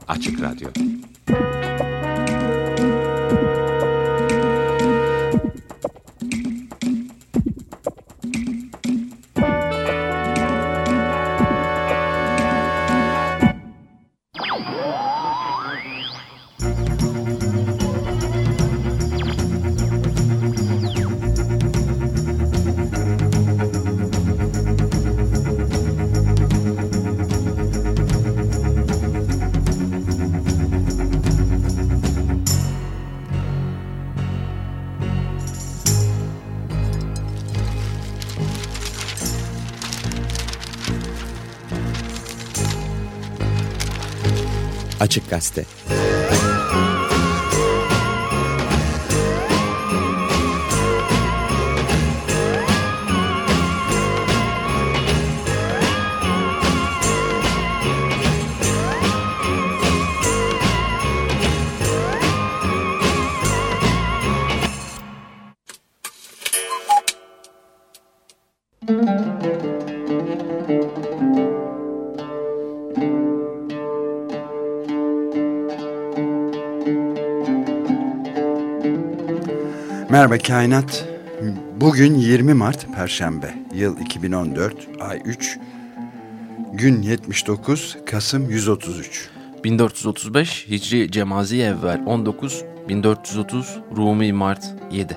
Açık Radyo. Açık Gazete. Merhaba Kainat. Bugün 20 Mart Perşembe. Yıl 2014, ay 3, gün 79, Kasım 133. 1435 Hicri Cemazi Evvel 19, 1430 Rumi Mart 7.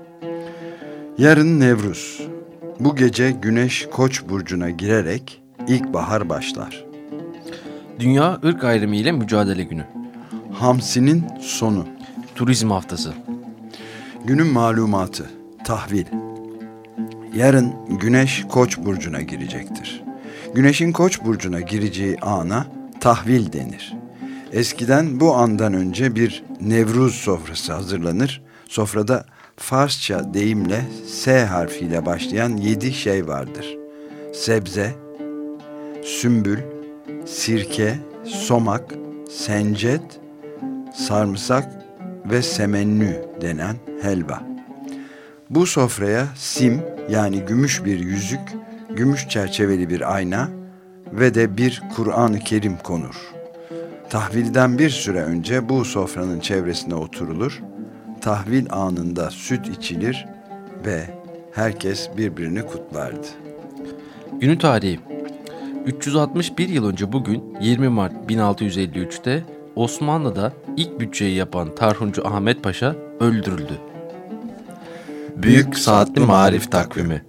Yarın Nevruz. Bu gece Güneş Koç burcuna girerek ilkbahar başlar. Dünya ırk ayrımı ile mücadele günü. Hamsinin sonu. Turizm haftası. Günün malumatı. Tahvil. Yarın Güneş Koç burcuna girecektir. Güneşin Koç burcuna gireceği ana tahvil denir. Eskiden bu andan önce bir Nevruz sofrası hazırlanır. Sofrada Farsça deyimle S harfiyle başlayan 7 şey vardır. Sebze, sümbül, sirke, somak, sencet, sarımsak ve semennü denen helva. Bu sofraya sim, yani gümüş bir yüzük, gümüş çerçeveli bir ayna ve de bir Kur'an-ı Kerim konur. Tahvilden bir süre önce bu sofranın çevresine oturulur, tahvil anında süt içilir ve herkes birbirini kutlardı. Günü tarihi. 361 yıl önce bugün 20 Mart 1653'te Osmanlı'da ilk bütçeyi yapan Tarhuncu Ahmet Paşa öldürüldü. Büyük Saatli Marif Takvimi.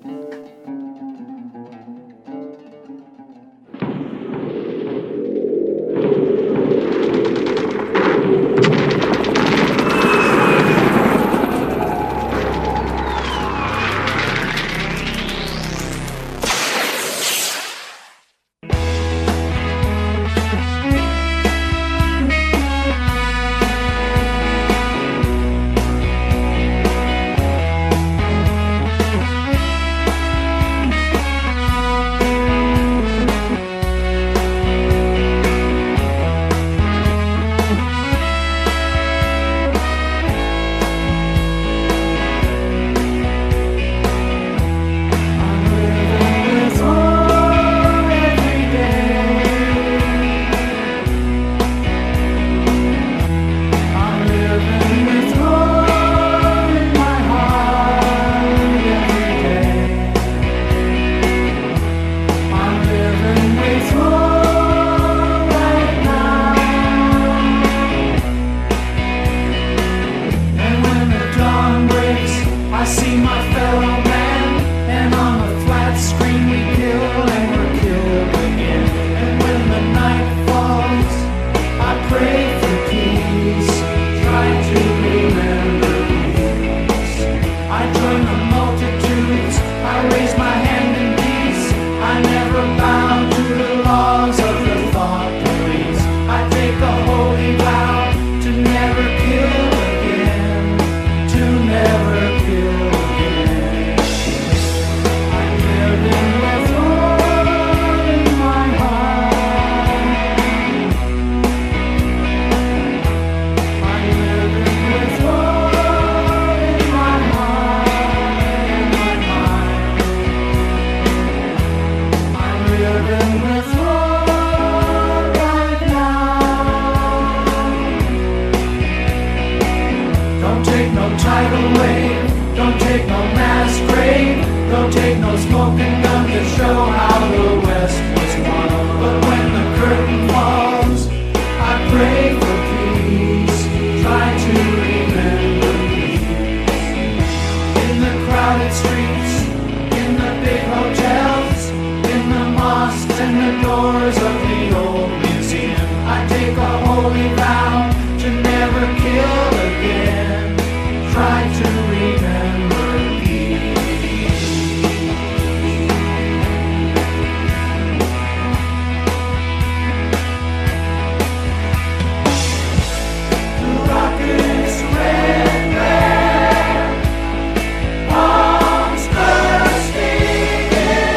doors of the old museum. I take a holy vow to never kill again. Try to remember these. The rocket's red glare, bombs bursting in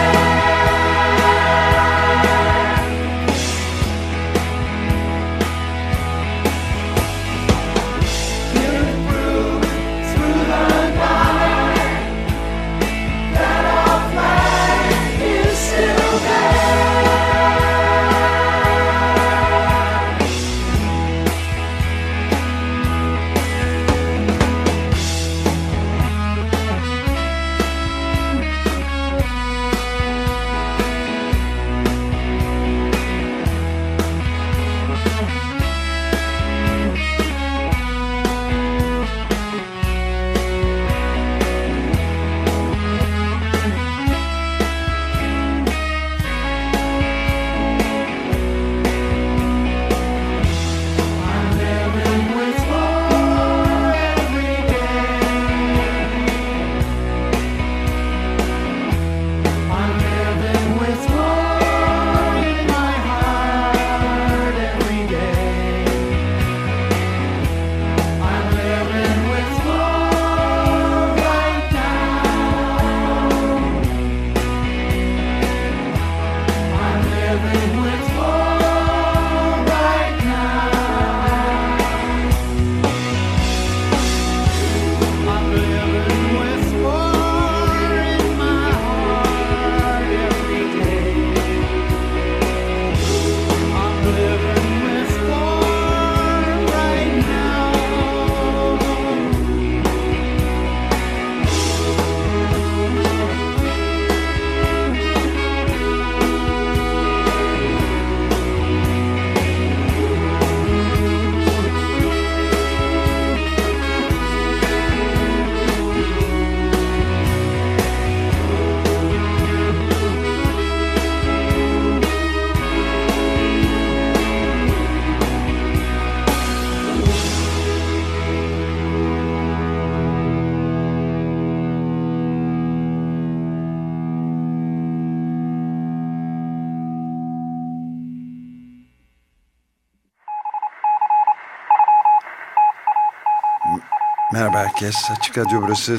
Merhaba herkes. Açık Radyo burası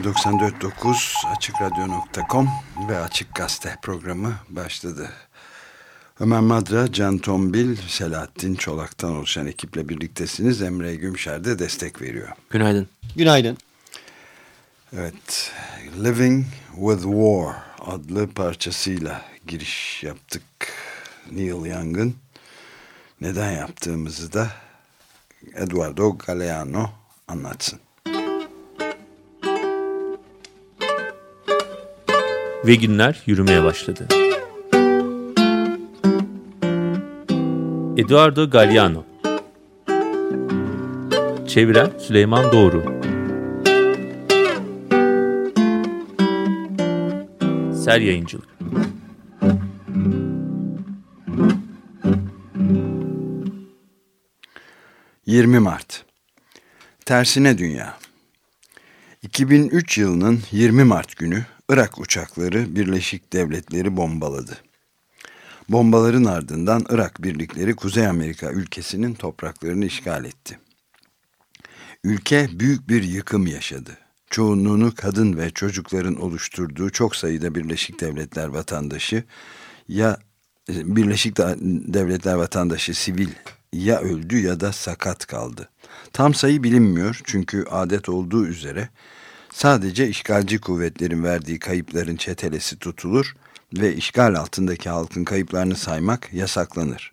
94.9 AçıkRadyo.com ve Açık Gazete programı başladı. Ömer Madra, Can Tombil, Selahattin Çolak'tan oluşan ekiple birliktesiniz. Emre Gümşer de destek veriyor. Günaydın. Günaydın. Evet, Living with War adlı parçasıyla giriş yaptık. Neil Young'ın neden yaptığımızı da Eduardo Galeano anlatsın. Ve günler yürümeye başladı. Eduardo Galeano. Çeviren Süleyman Doğru. Ser Yayıncılık. ...20 Mart. Tersine dünya. 2003 yılının 20 Mart günü Irak uçakları Birleşik Devletleri bombaladı. Bombaların ardından Irak birlikleri Kuzey Amerika ülkesinin topraklarını işgal etti. Ülke büyük bir yıkım yaşadı. Çoğunluğunu kadın ve çocukların oluşturduğu çok sayıda Birleşik Devletler vatandaşı sivil ya öldü ya da sakat kaldı. Tam sayı bilinmiyor çünkü adet olduğu üzere sadece işgalci kuvvetlerin verdiği kayıpların çetelesi tutulur ve işgal altındaki halkın kayıplarını saymak yasaklanır.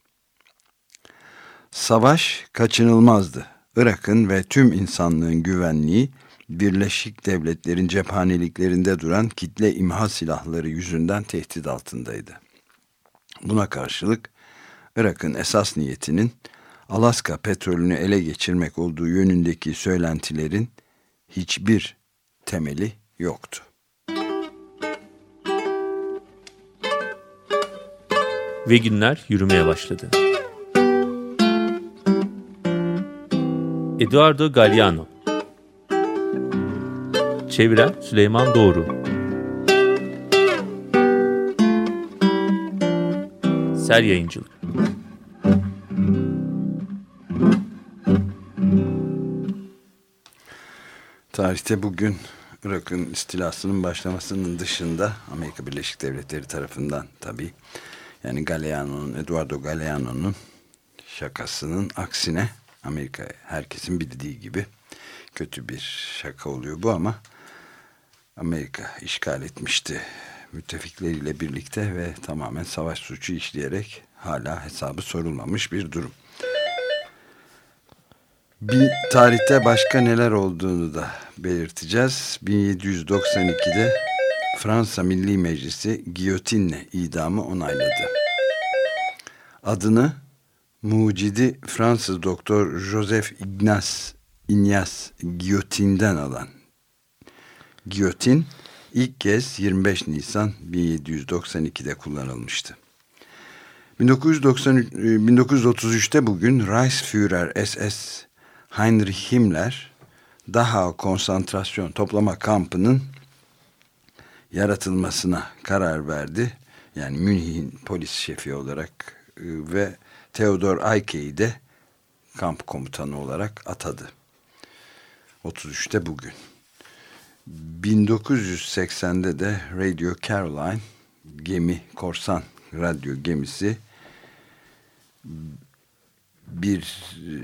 Savaş kaçınılmazdı. Irak'ın ve tüm insanlığın güvenliği Birleşik Devletler'in cephaneliklerinde duran kitle imha silahları yüzünden tehdit altındaydı. Buna karşılık Irak'ın esas niyetinin Alaska petrolünü ele geçirmek olduğu yönündeki söylentilerin hiçbir temeli yoktu. ve günler yürümeye başladı. Eduardo Galeano. Çeviren Süleyman Doğru. Ser Yayıncılık. Tarihte bugün Irak'ın istilasının başlamasının dışında Amerika Birleşik Devletleri tarafından tabii, yani Eduardo Galeano'nun şakasının aksine, Amerika herkesin bildiği gibi kötü bir şaka oluyor bu, ama Amerika işgal etmişti müttefikleriyle birlikte ve tamamen savaş suçu işleyerek hala hesabı sorulmamış bir durum. Bir tarihte başka neler olduğunu da belirteceğiz. 1792'de Fransa Milli Meclisi giyotinle idamı onayladı. Adını mucidi Fransız doktor Joseph Ignace Guillotine'den alan giyotin ilk kez 25 Nisan 1792'de kullanılmıştı. 1933'te bugün Reichsführer SS Heinrich Himmler Dachau konsantrasyon toplama kampının yaratılmasına karar verdi. Yani Münih'in polis şefi olarak ve Theodor Eicke'yi de kamp komutanı olarak atadı. 33'te bugün. 1980'de de Radio Caroline korsan radyo gemisi bir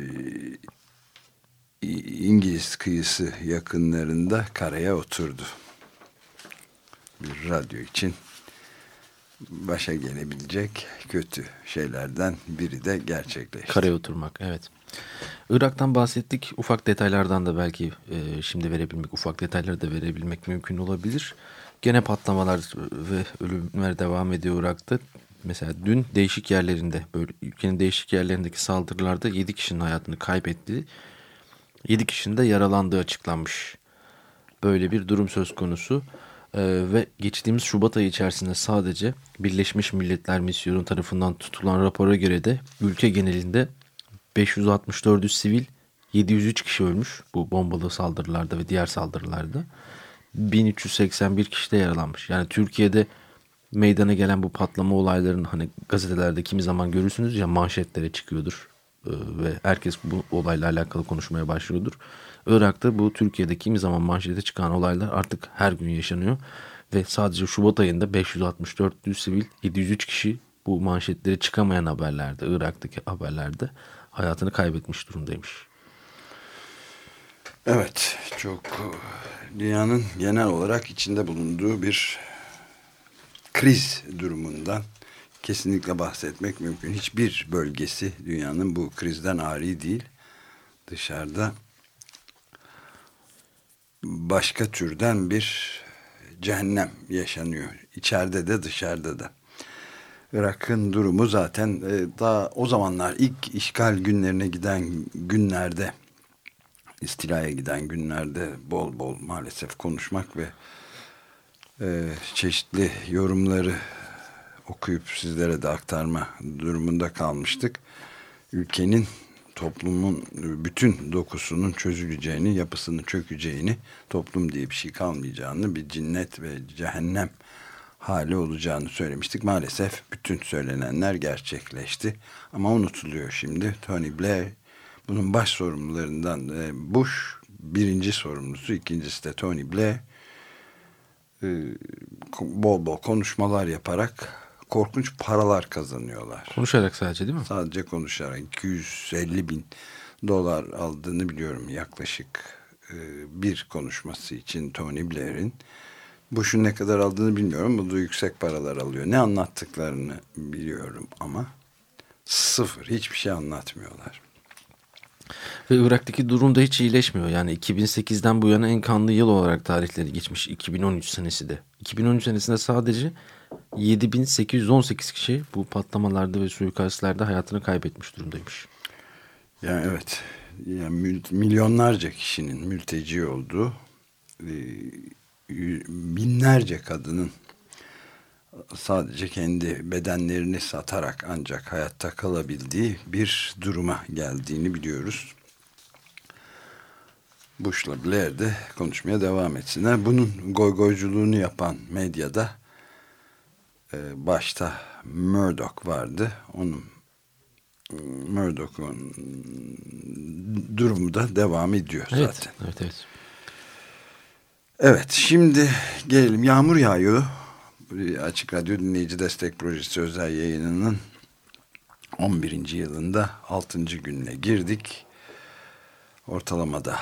İngiliz kıyısı yakınlarında karaya oturdu. Bir radyo için başa gelebilecek kötü şeylerden biri de gerçekleşti. Karaya oturmak, evet. Irak'tan bahsettik. Ufak detaylardan da belki şimdi ufak detayları da verebilmek mümkün olabilir. Gene patlamalar ve ölümler devam ediyor Irak'ta. Mesela dün değişik yerlerinde, böyle ülkenin değişik yerlerindeki saldırılarda 7 kişinin hayatını kaybettiği, 7 kişinin de yaralandığı açıklanmış. Böyle bir durum söz konusu. Ve geçtiğimiz Şubat ayı içerisinde sadece Birleşmiş Milletler Misyonu tarafından tutulan rapora göre de ülke genelinde 564'ü sivil, 703 kişi ölmüş bu bombalı saldırılarda ve diğer saldırılarda. 1381 kişi de yaralanmış. Yani Türkiye'de meydana gelen bu patlama olaylarının, hani gazetelerde kimi zaman görürsünüz ya, manşetlere çıkıyordur ve herkes bu olayla alakalı konuşmaya başlıyordur. Irak'ta bu Türkiye'de kimi zaman manşete çıkan olaylar artık her gün yaşanıyor ve sadece Şubat ayında 564 sivil, 703 kişi bu manşetlere çıkamayan haberlerde, Irak'taki haberlerde hayatını kaybetmiş durumdaymış. Evet, çok dünyanın genel olarak içinde bulunduğu bir kriz durumundan kesinlikle bahsetmek mümkün. Hiçbir bölgesi dünyanın bu krizden ari değil. Dışarıda başka türden bir cehennem yaşanıyor. İçeride de dışarıda da. Irak'ın durumu zaten daha o zamanlar ilk işgal günlerine giden günlerde, istilaya giden günlerde bol bol maalesef konuşmak ve çeşitli yorumları okuyup sizlere de aktarma durumunda kalmıştık. Ülkenin, toplumun bütün dokusunun çözüleceğini, yapısının çökeceğini, toplum diye bir şey kalmayacağını, bir cinnet ve cehennem hali olacağını söylemiştik. Maalesef bütün söylenenler gerçekleşti. Ama unutuluyor şimdi. Tony Blair bunun baş sorumlularından, Bush birinci sorumlusu, ikincisi de Tony Blair, bol bol konuşmalar yaparak korkunç paralar kazanıyorlar. Konuşarak sadece, değil mi? Sadece konuşarak. 250 bin dolar aldığını biliyorum yaklaşık bir konuşması için Tony Blair'in. Bush'un ne kadar aldığını bilmiyorum. Bu da yüksek paralar alıyor. Ne anlattıklarını biliyorum ama sıfır. Hiçbir şey anlatmıyorlar. Ve Irak'taki durum da hiç iyileşmiyor. Yani 2008'den bu yana en kanlı yıl olarak tarihleri geçmiş 2013 senesi de. 2013 senesinde sadece 7818 kişi bu patlamalarda ve suikastlerde hayatını kaybetmiş durumdaymış. Yani evet. Yani milyonlarca kişinin mülteci olduğu, binlerce kadının sadece kendi bedenlerini satarak ancak hayatta kalabildiği bir duruma geldiğini biliyoruz. Bush'la Blair de konuşmaya devam etsinler. Bunun goygoyculuğunu yapan medyada başta Murdoch vardı. Murdoch'un durumu da devam ediyor zaten. Evet. Evet, şimdi gelelim. Yağmur yağıyor. Açık Radyo Dinleyici Destek Projesi özel yayınının 11. yılında 6. gününe girdik. Ortalamada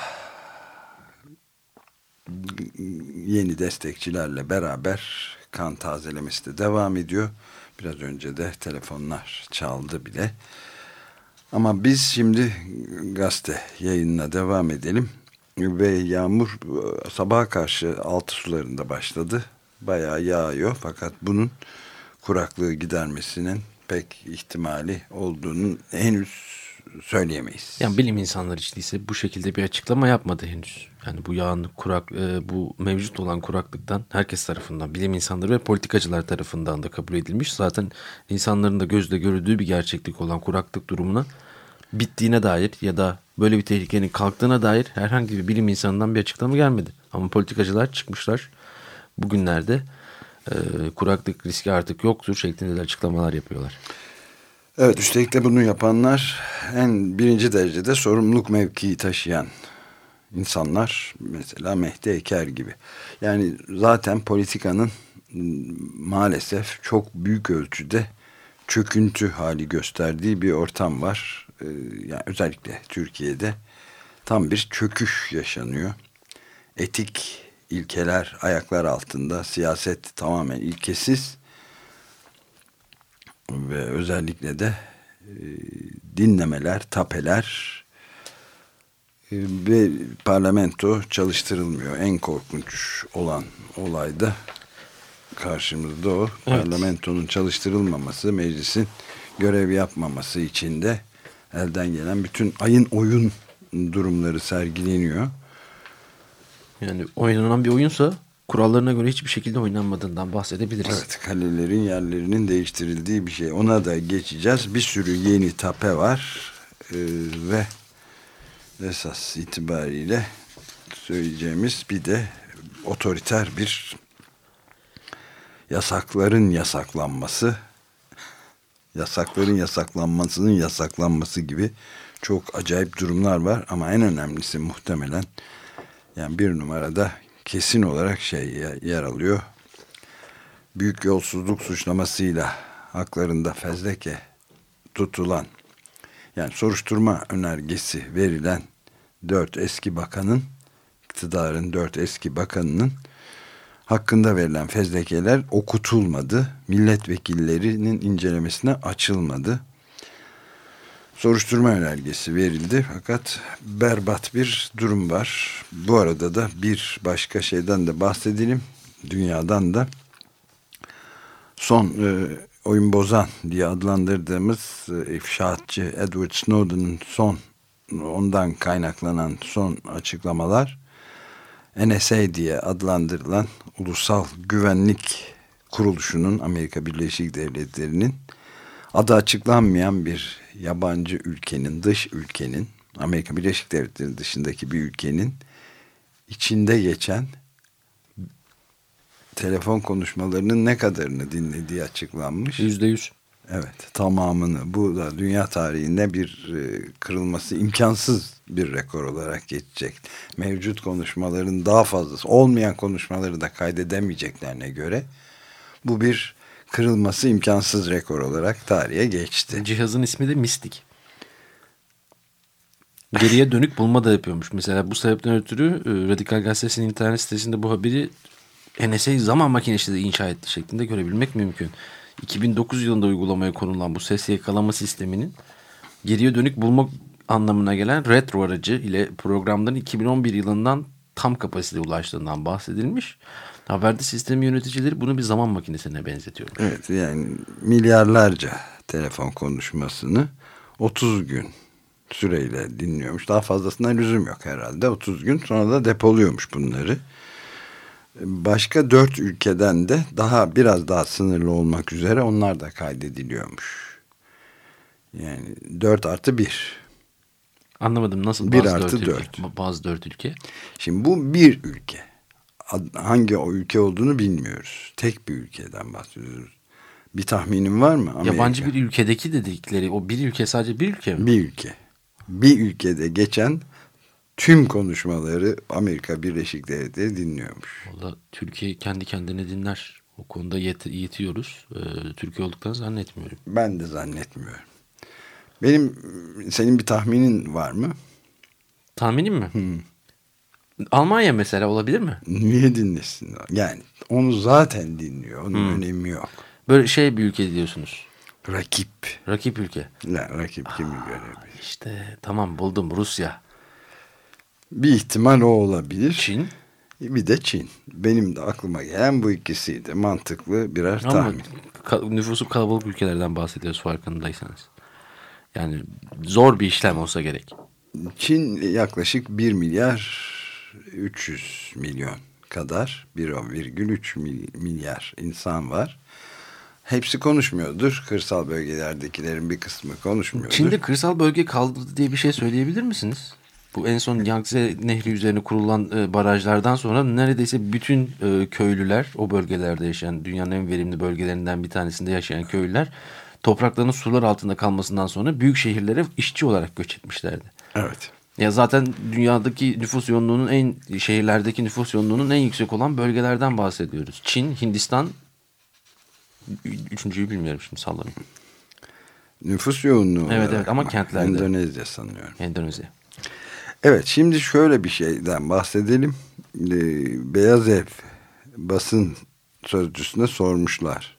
yeni destekçilerle beraber kan tazelemesi de devam ediyor. Biraz önce de telefonlar çaldı bile. Ama biz şimdi gazete yayınına devam edelim. Ve yağmur sabaha karşı 6 sularında başladı. Bayağı yağıyor fakat bunun kuraklığı gidermesinin pek ihtimali olduğunu henüz söyleyemeyiz. Yani bilim insanları hiç değilse bu şekilde bir açıklama yapmadı henüz. Yani bu yağın bu mevcut olan kuraklıktan herkes tarafından, bilim insanları ve politikacılar tarafından da kabul edilmiş. Zaten insanların da gözle görüldüğü bir gerçeklik olan kuraklık durumuna bittiğine dair ya da böyle bir tehlikenin kalktığına dair herhangi bir bilim insanından bir açıklama gelmedi. Ama politikacılar çıkmışlar bugünlerde kuraklık riski artık yoktur şeklinde de açıklamalar yapıyorlar. Evet, üstelik de bunu yapanlar birinci derecede sorumluluk mevkii taşıyan insanlar, mesela Mehdi Eker gibi. Yani zaten politikanın maalesef çok büyük ölçüde çöküntü hali gösterdiği bir ortam var. Yani özellikle Türkiye'de tam bir çöküş yaşanıyor. Etik ilkeler ayaklar altında, siyaset tamamen ilkesiz ve özellikle de dinlemeler, tapeler ve parlamento çalıştırılmıyor. En korkunç olan olay da karşımızda o. Evet. Parlamentonun çalıştırılmaması, meclisin görev yapmaması için de elden gelen bütün ayın oyun durumları sergileniyor. Yani oynanan bir oyunsa kurallarına göre hiçbir şekilde oynanmadığından bahsedebiliriz. Evet, kalelerin yerlerinin değiştirildiği bir şey. Ona da geçeceğiz. Bir sürü yeni tape var ve esas itibariyle söyleyeceğimiz bir de otoriter bir yasakların yasaklanması gibi çok acayip durumlar var. Ama en önemlisi muhtemelen, yani bir numarada kesin olarak yer alıyor. Büyük yolsuzluk suçlamasıyla haklarında fezleke tutulan, yani soruşturma önergesi verilen 4 eski bakanın, iktidarın 4 eski bakanının hakkında verilen fezlekeler okutulmadı. Milletvekillerinin incelemesine açılmadı. Soruşturma önergesi verildi fakat berbat bir durum var. Bu arada da bir başka şeyden de bahsedelim. Dünyadan da son oyun bozan diye adlandırdığımız ifşaatçı Edward Snowden'ın ondan kaynaklanan son açıklamalar, NSA diye adlandırılan Ulusal Güvenlik Kuruluşu'nun, Amerika Birleşik Devletleri'nin, adı açıklanmayan bir yabancı ülkenin, dış ülkenin, Amerika Birleşik Devletleri dışındaki bir ülkenin içinde geçen telefon konuşmalarının ne kadarını dinlediği açıklanmış. %100. Evet, tamamını. Bu da dünya tarihinde bir kırılması imkansız bir rekor olarak geçecek. Mevcut konuşmaların daha fazlası, olmayan konuşmaları da kaydedemeyeceklerine göre bu bir kırılması imkansız rekor olarak tarihe geçti. Cihazın ismi de Mystic. Geriye dönük bulma da yapıyormuş. Mesela bu sebepten ötürü Radikal Gazetesi'nin internet sitesinde bu haberi NSA zaman makinesi de inşa etti şeklinde görebilmek mümkün. 2009 yılında uygulamaya konulan bu ses yakalama sisteminin geriye dönük bulma anlamına gelen retro aracı ile programların 2011 yılından tam kapasiteye ulaştığından bahsedilmiş. Haberde sistem yöneticileri bunu bir zaman makinesine benzetiyor. Evet, yani milyarlarca telefon konuşmasını 30 gün süreyle dinliyormuş. Daha fazlasına lüzum yok herhalde. 30 gün sonra da depoluyormuş bunları. Başka 4 ülkeden de biraz daha sınırlı olmak üzere onlar da kaydediliyormuş. Yani 4+1. Anlamadım, nasıl 1 bazı artı 4 ülke? 4. Bazı 4 ülke. Şimdi bu bir ülke. Hangi o ülke olduğunu bilmiyoruz. Tek bir ülkeden bahsediyoruz. Bir tahminin var mı? Amerika. Yabancı bir ülkedeki dedikleri o bir ülke sadece bir ülke mi? Bir ülke. Bir ülkede geçen tüm konuşmaları Amerika Birleşik Devletleri dinliyormuş. Valla Türkiye kendi kendine dinler. O konuda yetiyoruz. Türkiye olduklarını zannetmiyorum. Ben de zannetmiyorum. Senin bir tahminin var mı? Tahminim mi? Almanya mesela olabilir mi? Niye dinlesin? Yani onu zaten dinliyor. Onun önemi yok. Böyle bir ülke diyorsunuz. Rakip. Rakip ülke. Yani rakip kimi görebilir? İşte tamam, buldum, Rusya. Bir ihtimal o olabilir. Çin. Bir de Çin. Benim de aklıma gelen bu ikisiydi. Mantıklı birer Ama tahmin. nüfusu kalabalık ülkelerden bahsediyoruz farkındaysanız. Yani zor bir işlem olsa gerek. Çin yaklaşık 1 milyar 300 milyon kadar, 1,3 milyar insan var. Hepsi konuşmuyordur. Kırsal bölgelerdekilerin bir kısmı konuşmuyordur. Çin'de kırsal bölge kaldırdı diye bir şey söyleyebilir misiniz? Bu en son Yangtze Nehri üzerine kurulan barajlardan sonra neredeyse bütün köylüler, o bölgelerde yaşayan, dünyanın en verimli bölgelerinden bir tanesinde yaşayan köylüler, topraklarının sular altında kalmasından sonra büyük şehirlere işçi olarak göç etmişlerdi. Evet. Ya zaten dünyadaki nüfus yoğunluğunun şehirlerdeki nüfus yoğunluğunun en yüksek olan bölgelerden bahsediyoruz. Çin, Hindistan, üçüncüyü bilmiyorum şimdi, sallamayayım. Nüfus yoğunluğu Evet olarak ama kentlerde. Endonezya sanıyorum. Endonezya. Evet, şimdi şöyle bir şeyden bahsedelim. Beyaz Ev basın sözcüsüne sormuşlar.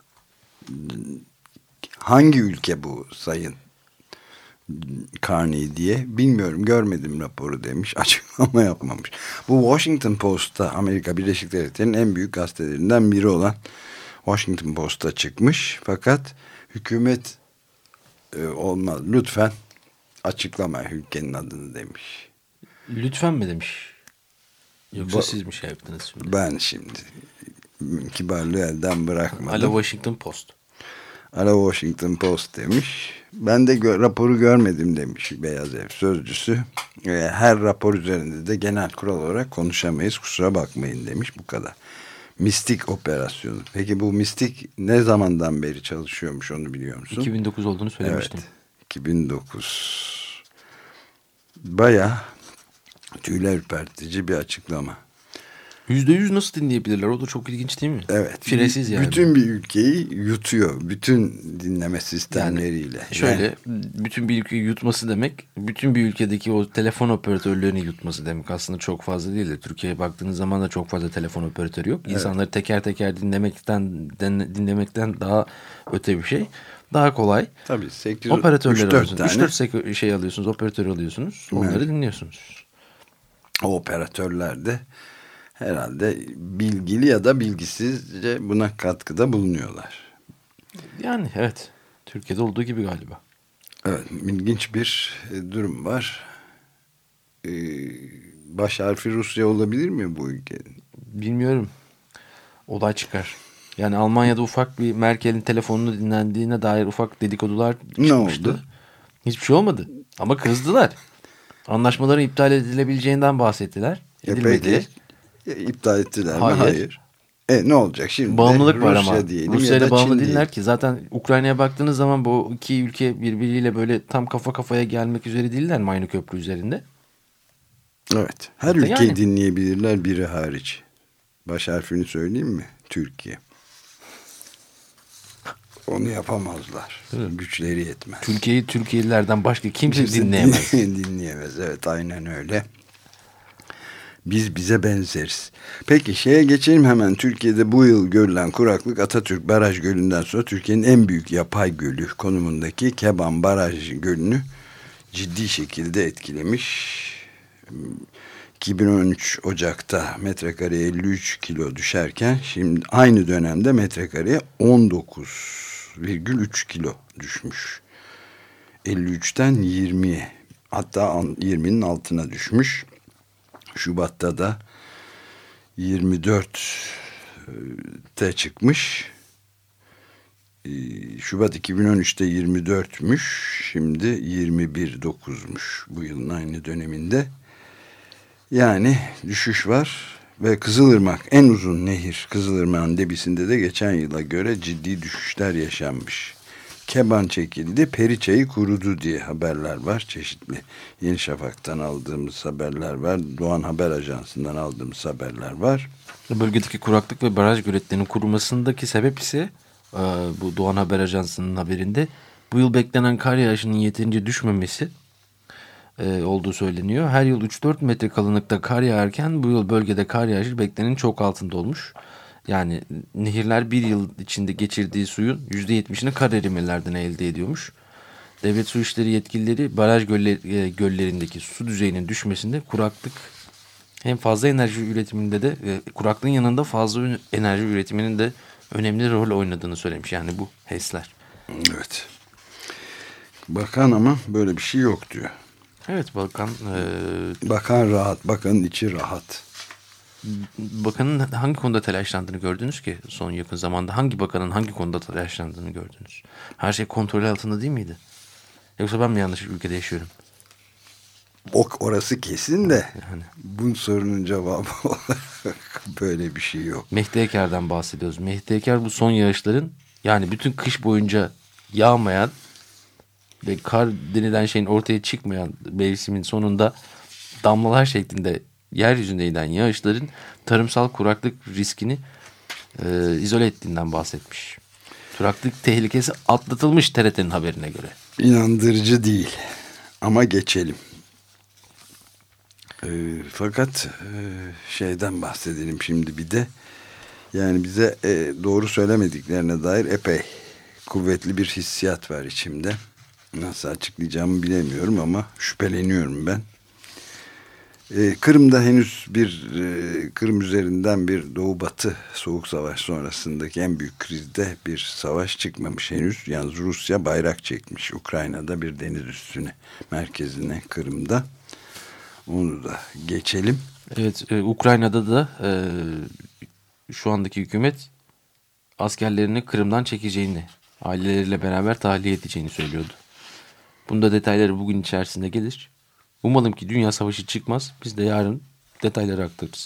Hangi ülke bu Sayın Carney diye? Bilmiyorum, görmedim raporu demiş. Açıklama yapmamış. Bu Washington Post'ta, Amerika Birleşik Devletleri'nin en büyük gazetelerinden biri olan Washington Post'ta çıkmış. Fakat hükümet olmaz, lütfen açıklama ülkenin adını demiş. Lütfen mi demiş? Yoksa siz mi şey yaptınız şimdi? Ben şimdi kibarlığı elden bırakmadım. Alo Washington Post. Alo Washington Post demiş. Ben de raporu görmedim demiş Beyaz Ev sözcüsü. Her rapor üzerinde de genel kural olarak konuşamayız, kusura bakmayın demiş, bu kadar. Mistik operasyonu. Peki bu Mistik ne zamandan beri çalışıyormuş, onu biliyor musun? 2009 olduğunu söylemiştim. Evet, 2009. Bayağı tüyler ürpertici bir açıklama. %100 nasıl dinleyebilirler? O da çok ilginç değil mi? Evet. Firesiz yani. Bütün bir ülkeyi yutuyor. Bütün dinleme sistemleriyle. Yani şöyle, bütün bir ülkeyi yutması demek, bütün bir ülkedeki o telefon operatörlerini yutması demek. Aslında çok fazla değil de, Türkiye'ye baktığınız zaman da çok fazla telefon operatörü yok. İnsanları teker teker dinlemekten daha öte bir şey. Daha kolay. Tabii 8 operatörleri 3-4 alıyorsunuz. tane. 3-4 şey alıyorsunuz, operatör alıyorsunuz. Onları dinliyorsunuz. O operatörler de herhalde bilgili ya da bilgisizce buna katkıda bulunuyorlar. Yani evet. Türkiye'de olduğu gibi galiba. Evet, ilginç bir durum var. Baş harfi Rusya olabilir mi bu ülkenin? Bilmiyorum. Olay çıkar. Yani Almanya'da ufak bir Merkel'in telefonunu dinlendiğine dair ufak dedikodular çıkmıştı. Ne oldu? Hiçbir şey olmadı. Ama kızdılar. Anlaşmaların iptal edilebileceğinden bahsettiler. Edilmedi. Peki, iptal ettiler mi? Hayır. Hayır. Ne olacak şimdi? Bağımlılık var Rusya ama. diyelim, Rusya ya da ile bağımlı Çin değiller ki. Zaten Ukrayna'ya baktığınız zaman bu iki ülke birbiriyle böyle tam kafa kafaya gelmek üzere değiller mi aynı köprü üzerinde? Evet. Her Hatta ülkeyi yani dinleyebilirler, biri hariç. Baş harfini söyleyeyim mi? Türkiye. Onu yapamazlar. Güçleri yetmez. Türkiye'yi Türkiye'lilerden başka kimse dinleyemez. Dinleyemez. Evet, aynen öyle. Biz bize benzeriz. Peki şeye geçelim hemen. Türkiye'de bu yıl görülen kuraklık, Atatürk Baraj Gölü'nden sonra Türkiye'nin en büyük yapay gölü konumundaki Keban Baraj Gölü'nü ciddi şekilde etkilemiş. 2013 Ocak'ta metrekareye 53 kilo düşerken şimdi aynı dönemde metrekareye 19,3 kilo düşmüş. 53'ten 20'ye, hatta 20'nin altına düşmüş. Şubat'ta da 24'te çıkmış. Şubat 2013'te 24'müş. Şimdi 21.9'muş bu yılın aynı döneminde. Yani düşüş var. Ve Kızılırmak en uzun nehir, Kızılırmak'ın debisinde de geçen yıla göre ciddi düşüşler yaşanmış. Keban çekildi, Periçayı kurudu diye haberler var. Çeşitli Yeni Şafak'tan aldığımız haberler var. Doğan Haber Ajansı'ndan aldığımız haberler var. Bölgedeki kuraklık ve baraj göletlerinin kurulmasındaki sebep ise bu Doğan Haber Ajansı'nın haberinde bu yıl beklenen kar yağışının yeterince düşmemesi olduğu söyleniyor. Her yıl 3-4 metre kalınlıkta kar yağarken bu yıl bölgede kar yağışı beklenenin çok altında olmuş. Yani nehirler bir yıl içinde geçirdiği suyun %70'ini kar erimelerden elde ediyormuş. Devlet Su İşleri yetkilileri baraj göllerindeki su düzeyinin düşmesinde kuraklık hem fazla enerji üretiminde de kuraklığın yanında fazla enerji üretiminin de önemli rol oynadığını söylemiş. Yani bu HES'ler. Evet. Bakan ama böyle bir şey yok diyor. Evet bakan. Bakan rahat, bakanın içi rahat. Bakanın hangi konuda telaşlandığını gördünüz ki son yakın zamanda? Hangi bakanın hangi konuda telaşlandığını gördünüz? Her şey kontrol altında değil miydi? Yoksa ben mi yanlış bir ülkede yaşıyorum? Orası kesin de Yani. bu sorunun cevabı olarak böyle bir şey yok. Mehdi Eker'den bahsediyoruz. Mehdi Eker bu son yağışların yani bütün kış boyunca yağmayan ve kar denilen şeyin ortaya çıkmayan mevsimin sonunda damlalar şeklinde yeryüzünde inen yağışların tarımsal kuraklık riskini izole ettiğinden bahsetmiş. Kuraklık tehlikesi atlatılmış TRT'nin haberine göre. İnandırıcı değil ama geçelim. Fakat şeyden bahsedelim şimdi bir de. Yani bize doğru söylemediklerine dair epey kuvvetli bir hissiyat var içimde. Nasıl açıklayacağımı bilemiyorum ama şüpheleniyorum ben. Kırım'da henüz Kırım üzerinden bir Doğu-Batı Soğuk Savaş sonrasındaki en büyük krizde bir savaş çıkmamış henüz. Yalnız Rusya bayrak çekmiş Ukrayna'da bir deniz üstüne merkezine Kırım'da. Onu da geçelim. Evet, Ukrayna'da da şu andaki hükümet askerlerini Kırım'dan çekeceğini, aileleriyle beraber tahliye edeceğini söylüyordu. Bunda detayları bugün içerisinde gelir. Umalım ki dünya savaşı çıkmaz. Biz de yarın detayları aktarırız.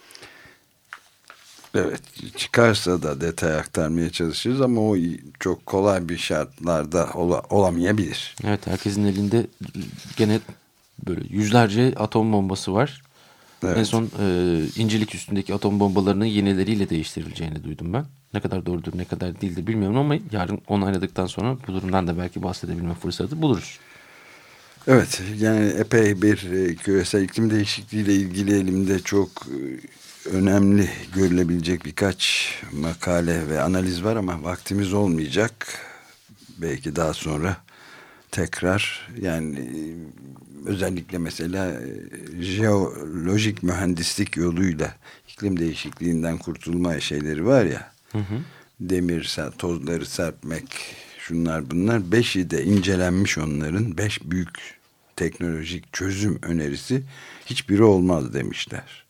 Evet, çıkarsa da detay aktarmaya çalışırız ama o çok kolay bir şartlarda olamayabilir. Evet, herkesin elinde gene böyle yüzlerce atom bombası var. Evet. En son İncirlik üstündeki atom bombalarının yenileriyle değiştirileceğini duydum ben. Ne kadar doğrudur ne kadar değildir bilmiyorum ama yarın onayladıktan sonra bu durumdan da belki bahsedebilme fırsatı buluruz. Evet, yani epey bir küresel iklim değişikliğiyle ilgili elimde çok önemli görülebilecek birkaç makale ve analiz var ama vaktimiz olmayacak. Belki daha sonra tekrar yani özellikle mesela jeolojik mühendislik yoluyla iklim değişikliğinden kurtulma şeyleri var ya. Hı hı. Demir, tozları serpmek, şunlar bunlar. 5'i de incelenmiş onların. 5 büyük teknolojik çözüm önerisi hiçbiri olmaz demişler.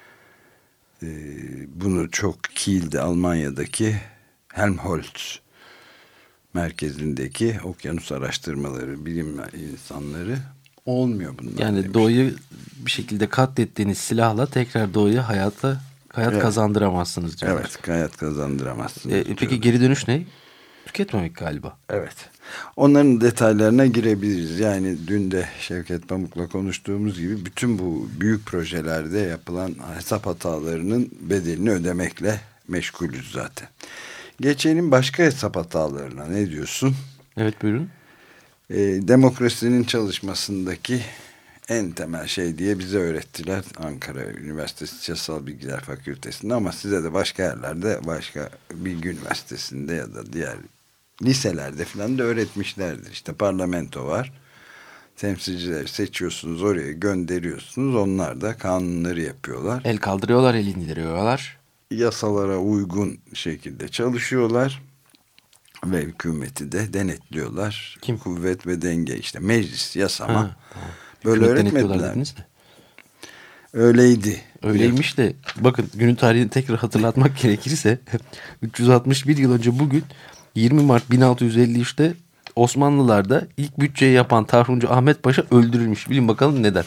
Bunu çok Kiel'de Almanya'daki Helmholtz merkezindeki okyanus araştırmaları bilim insanları olmuyor bunlar. Yani demişler. Doğayı bir şekilde katlettiğiniz silahla tekrar doğaya hayat evet. Kazandıramazsınız diyorlar. Evet, hayat kazandıramazsınız. Peki geri dönüş ne? Tüketmemek galiba. Evet. Onların detaylarına girebiliriz. Yani dün de Şevket Pamuk'la konuştuğumuz gibi bütün bu büyük projelerde yapılan hesap hatalarının bedelini ödemekle meşgulüz zaten. Geçelim başka hesap hatalarına. Ne diyorsun? Evet buyurun. Demokrasinin çalışmasındaki en temel şey diye bize öğrettiler Ankara Üniversitesi Siyasal Bilgiler Fakültesi'nde ama size de başka yerlerde, başka Bilgi Üniversitesi'nde ya da diğer liselerde falan da öğretmişlerdir. İşte parlamento var. Temsilcileri seçiyorsunuz, oraya gönderiyorsunuz. Onlar da kanunları yapıyorlar. El kaldırıyorlar, el indiriyorlar. Yasalara uygun şekilde çalışıyorlar. Ve hükümeti de denetliyorlar. Kim? Kuvvet ve denge işte meclis, yasama. Ha, tamam. Böyle öğretmediler. Dediniz de. Öyleydi. Öyleymiş de bakın günün tarihini tekrar hatırlatmak gerekirse 361 yıl önce bugün 20 Mart 1653'te Osmanlılar'da ilk bütçeyi yapan Tarhuncu Ahmet Paşa öldürülmüş. Bilin bakalım neden?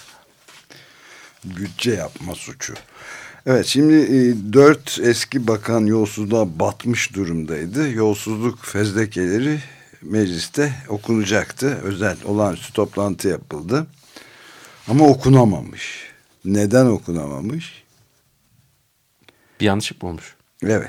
Bütçe yapma suçu. Evet, şimdi 4 eski bakan yolsuzluğa batmış durumdaydı. Yolsuzluk fezlekeleri mecliste okunacaktı. Özel olağanüstü toplantı yapıldı. Ama okunamamış. Neden okunamamış? Bir yanlışlık mı olmuş? Evet.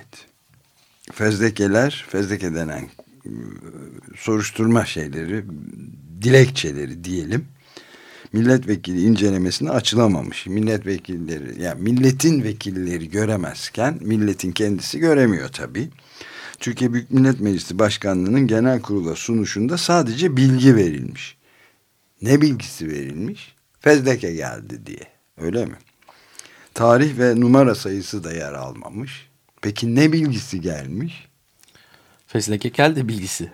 Fezleke denen soruşturma şeyleri, dilekçeleri diyelim, milletvekili incelemesine açılamamış. Milletvekilleri, yani milletin vekilleri göremezken milletin kendisi göremiyor tabii. Türkiye Büyük Millet Meclisi Başkanlığı'nın genel kurula sunuşunda sadece bilgi verilmiş. Ne bilgisi verilmiş? Fezleke geldi diye. Öyle mi? Tarih ve numara sayısı da yer almamış. Peki ne bilgisi gelmiş? Fezleke geldi bilgisi.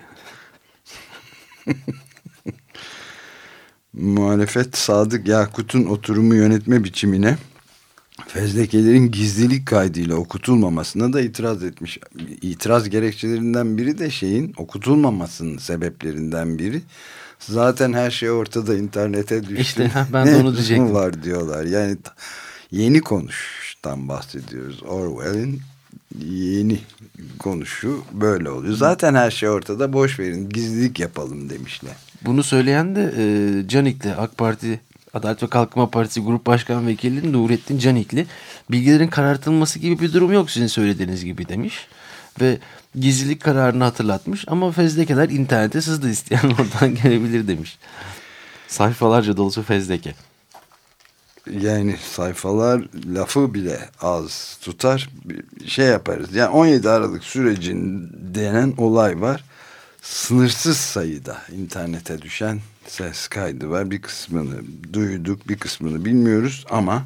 Muhalefet Sadık Yakut'un oturumu yönetme biçimine fezlekelerin gizlilik kaydıyla okutulmamasına da itiraz etmiş. İtiraz gerekçelerinden biri de şeyin okutulmamasının sebeplerinden biri. Zaten her şey ortada, internete düştü. İşte ben de onu diyecektim. Var diyorlar. Yani yeni konuştan bahsediyoruz. Orwell'in yeni konuşu böyle oluyor. Zaten her şey ortada, boş verin, gizlilik yapalım demişler. Bunu söyleyen de Canikli, AK Parti Adalet ve Kalkınma Partisi Grup Başkan Vekili Nurettin Canikli, bilgilerin karartılması gibi bir durum yok sizin söylediğiniz gibi demiş. Ve gizlilik kararını hatırlatmış ama fezlekeler internete sızdı, isteyen oradan gelebilir demiş. Sayfalarca dolusu fezleke. Yani sayfalar lafı bile az tutar, şey yaparız. Yani 17 Aralık sürecin denen olay var. Sınırsız sayıda internete düşen ses kaydı var. Bir kısmını duyduk, bir kısmını bilmiyoruz ama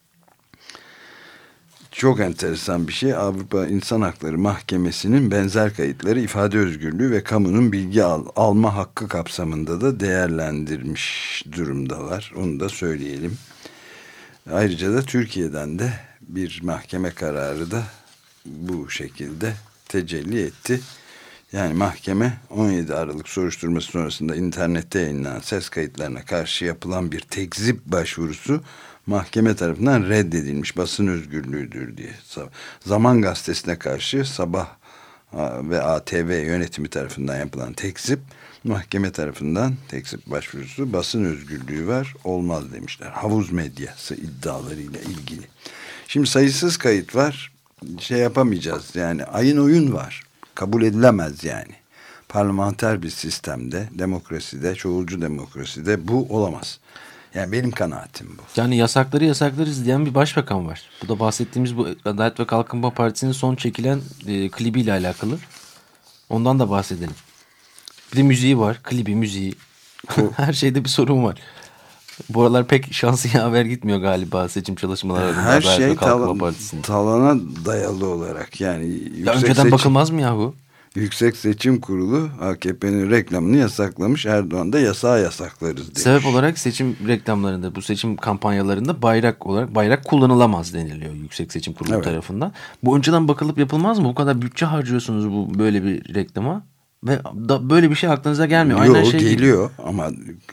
çok enteresan bir şey. Avrupa İnsan Hakları Mahkemesi'nin benzer kayıtları ifade özgürlüğü ve kamunun bilgi alma hakkı kapsamında da değerlendirmiş durumdalar. Onu da söyleyelim. Ayrıca da Türkiye'den de bir mahkeme kararı da bu şekilde tecelli etti. Yani mahkeme 17 Aralık soruşturması sonrasında internette yayınlanan ses kayıtlarına karşı yapılan bir tekzip başvurusu mahkeme tarafından reddedilmiş, basın özgürlüğüdür diye. Zaman Gazetesi'ne karşı Sabah ve ATV yönetimi tarafından yapılan tekzip, mahkeme tarafından tekzip başvurusu, basın özgürlüğü var, olmaz demişler. Havuz medyası iddialarıyla ilgili. Şimdi sayısız kayıt var, şey yapamayacağız yani, ayın oyun var. Kabul edilemez yani. Parlamenter bir sistemde, demokraside, çoğulcu demokraside bu olamaz. Yani benim kanaatim bu. Yani yasaklarız diyen bir başbakan var. Bu da bahsettiğimiz bu Adalet ve Kalkınma Partisi'nin son çekilen klibiyle alakalı. Ondan da bahsedelim. Bir de müziği var. Klibi, müziği. Her şeyde bir sorun var. Bu aralar pek şansı yaver gitmiyor galiba seçim çalışmalarında. Her şey talana dayalı olarak. Yani önceden bakılmaz mı yahu? Yüksek Seçim Kurulu AKP'nin reklamını yasaklamış. Erdoğan da yasaklarız demiş. Sebep olarak seçim reklamlarında, bu seçim kampanyalarında bayrak kullanılamaz deniliyor Yüksek Seçim Kurulu tarafından. Bu önceden bakılıp yapılmaz mı? Bu kadar bütçe harcıyorsunuz bu böyle bir reklama ve böyle bir şey aklınıza gelmiyor. Yok, geliyor ama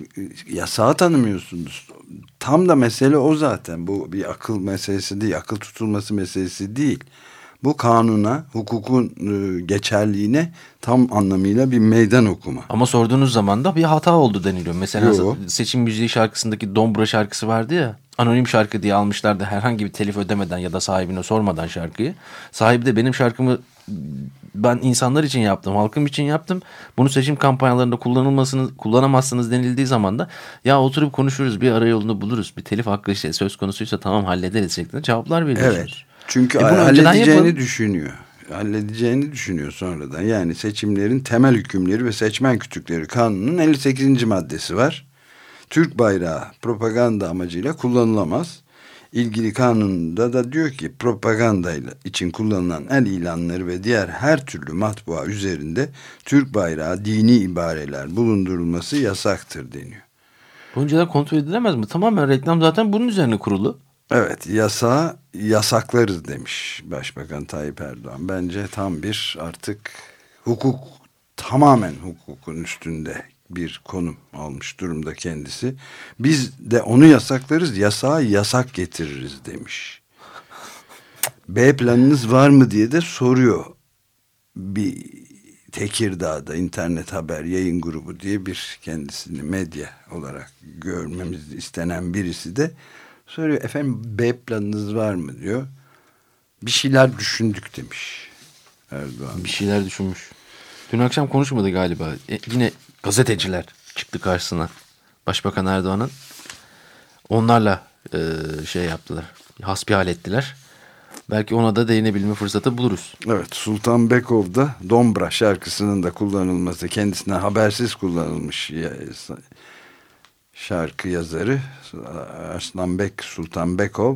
yasağı tanımıyorsunuz. Tam da mesele o zaten. Bu bir akıl meselesi değil, akıl tutulması meselesi değil. Bu kanuna, hukukun geçerliğine tam anlamıyla bir meydan okuma. Ama sorduğunuz zaman da bir hata oldu deniliyor. Mesela Seçim Müziği şarkısındaki Dombra şarkısı vardı ya. Anonim şarkı diye almışlardı, herhangi bir telif ödemeden ya da sahibine sormadan şarkıyı. Sahibi de benim şarkımı ben insanlar için yaptım, halkım için yaptım. Bunu seçim kampanyalarında kullanamazsınız denildiği zaman da ya oturup konuşuruz, bir arayolunu buluruz. Bir telif hakkı işte söz konusuysa tamam hallederiz şeklinde cevaplar veriyorsunuz. Evet. Çünkü halledeceğini düşünüyor. Halledeceğini düşünüyor sonradan. Yani seçimlerin temel hükümleri ve seçmen kütükleri kanunun 58. maddesi var. Türk bayrağı propaganda amacıyla kullanılamaz. İlgili kanunda da diyor ki propaganda için kullanılan el ilanları ve diğer her türlü matbaa üzerinde Türk bayrağı, dini ibareler bulundurulması yasaktır deniyor. Bu önceden kontrol edilemez mi? Tamamen reklam zaten bunun üzerine kurulu. Evet, yasaklarız demiş Başbakan Tayyip Erdoğan. Bence tam bir artık tamamen hukukun üstünde bir konum almış durumda kendisi. Biz de onu yasaklarız, yasağa yasak getiririz demiş. B planınız var mı diye de soruyor. Bir Tekirdağ'da internet haber yayın grubu diye bir kendisini medya olarak görmemiz istenen birisi de soruyor, efendim B planınız var mı diyor. Bir şeyler düşündük demiş Erdoğan. Bir şeyler düşünmüş. Dün akşam konuşmadı galiba. Yine gazeteciler çıktı karşısına. Başbakan Erdoğan'ın. Onlarla şey yaptılar. Hasbihal ettiler. Belki ona da değinebilme fırsatı buluruz. Evet, Sultan Bekov'da Dombra şarkısının da kullanılması, kendisine habersiz kullanılmış şarkı yazarı Sultan Bekov,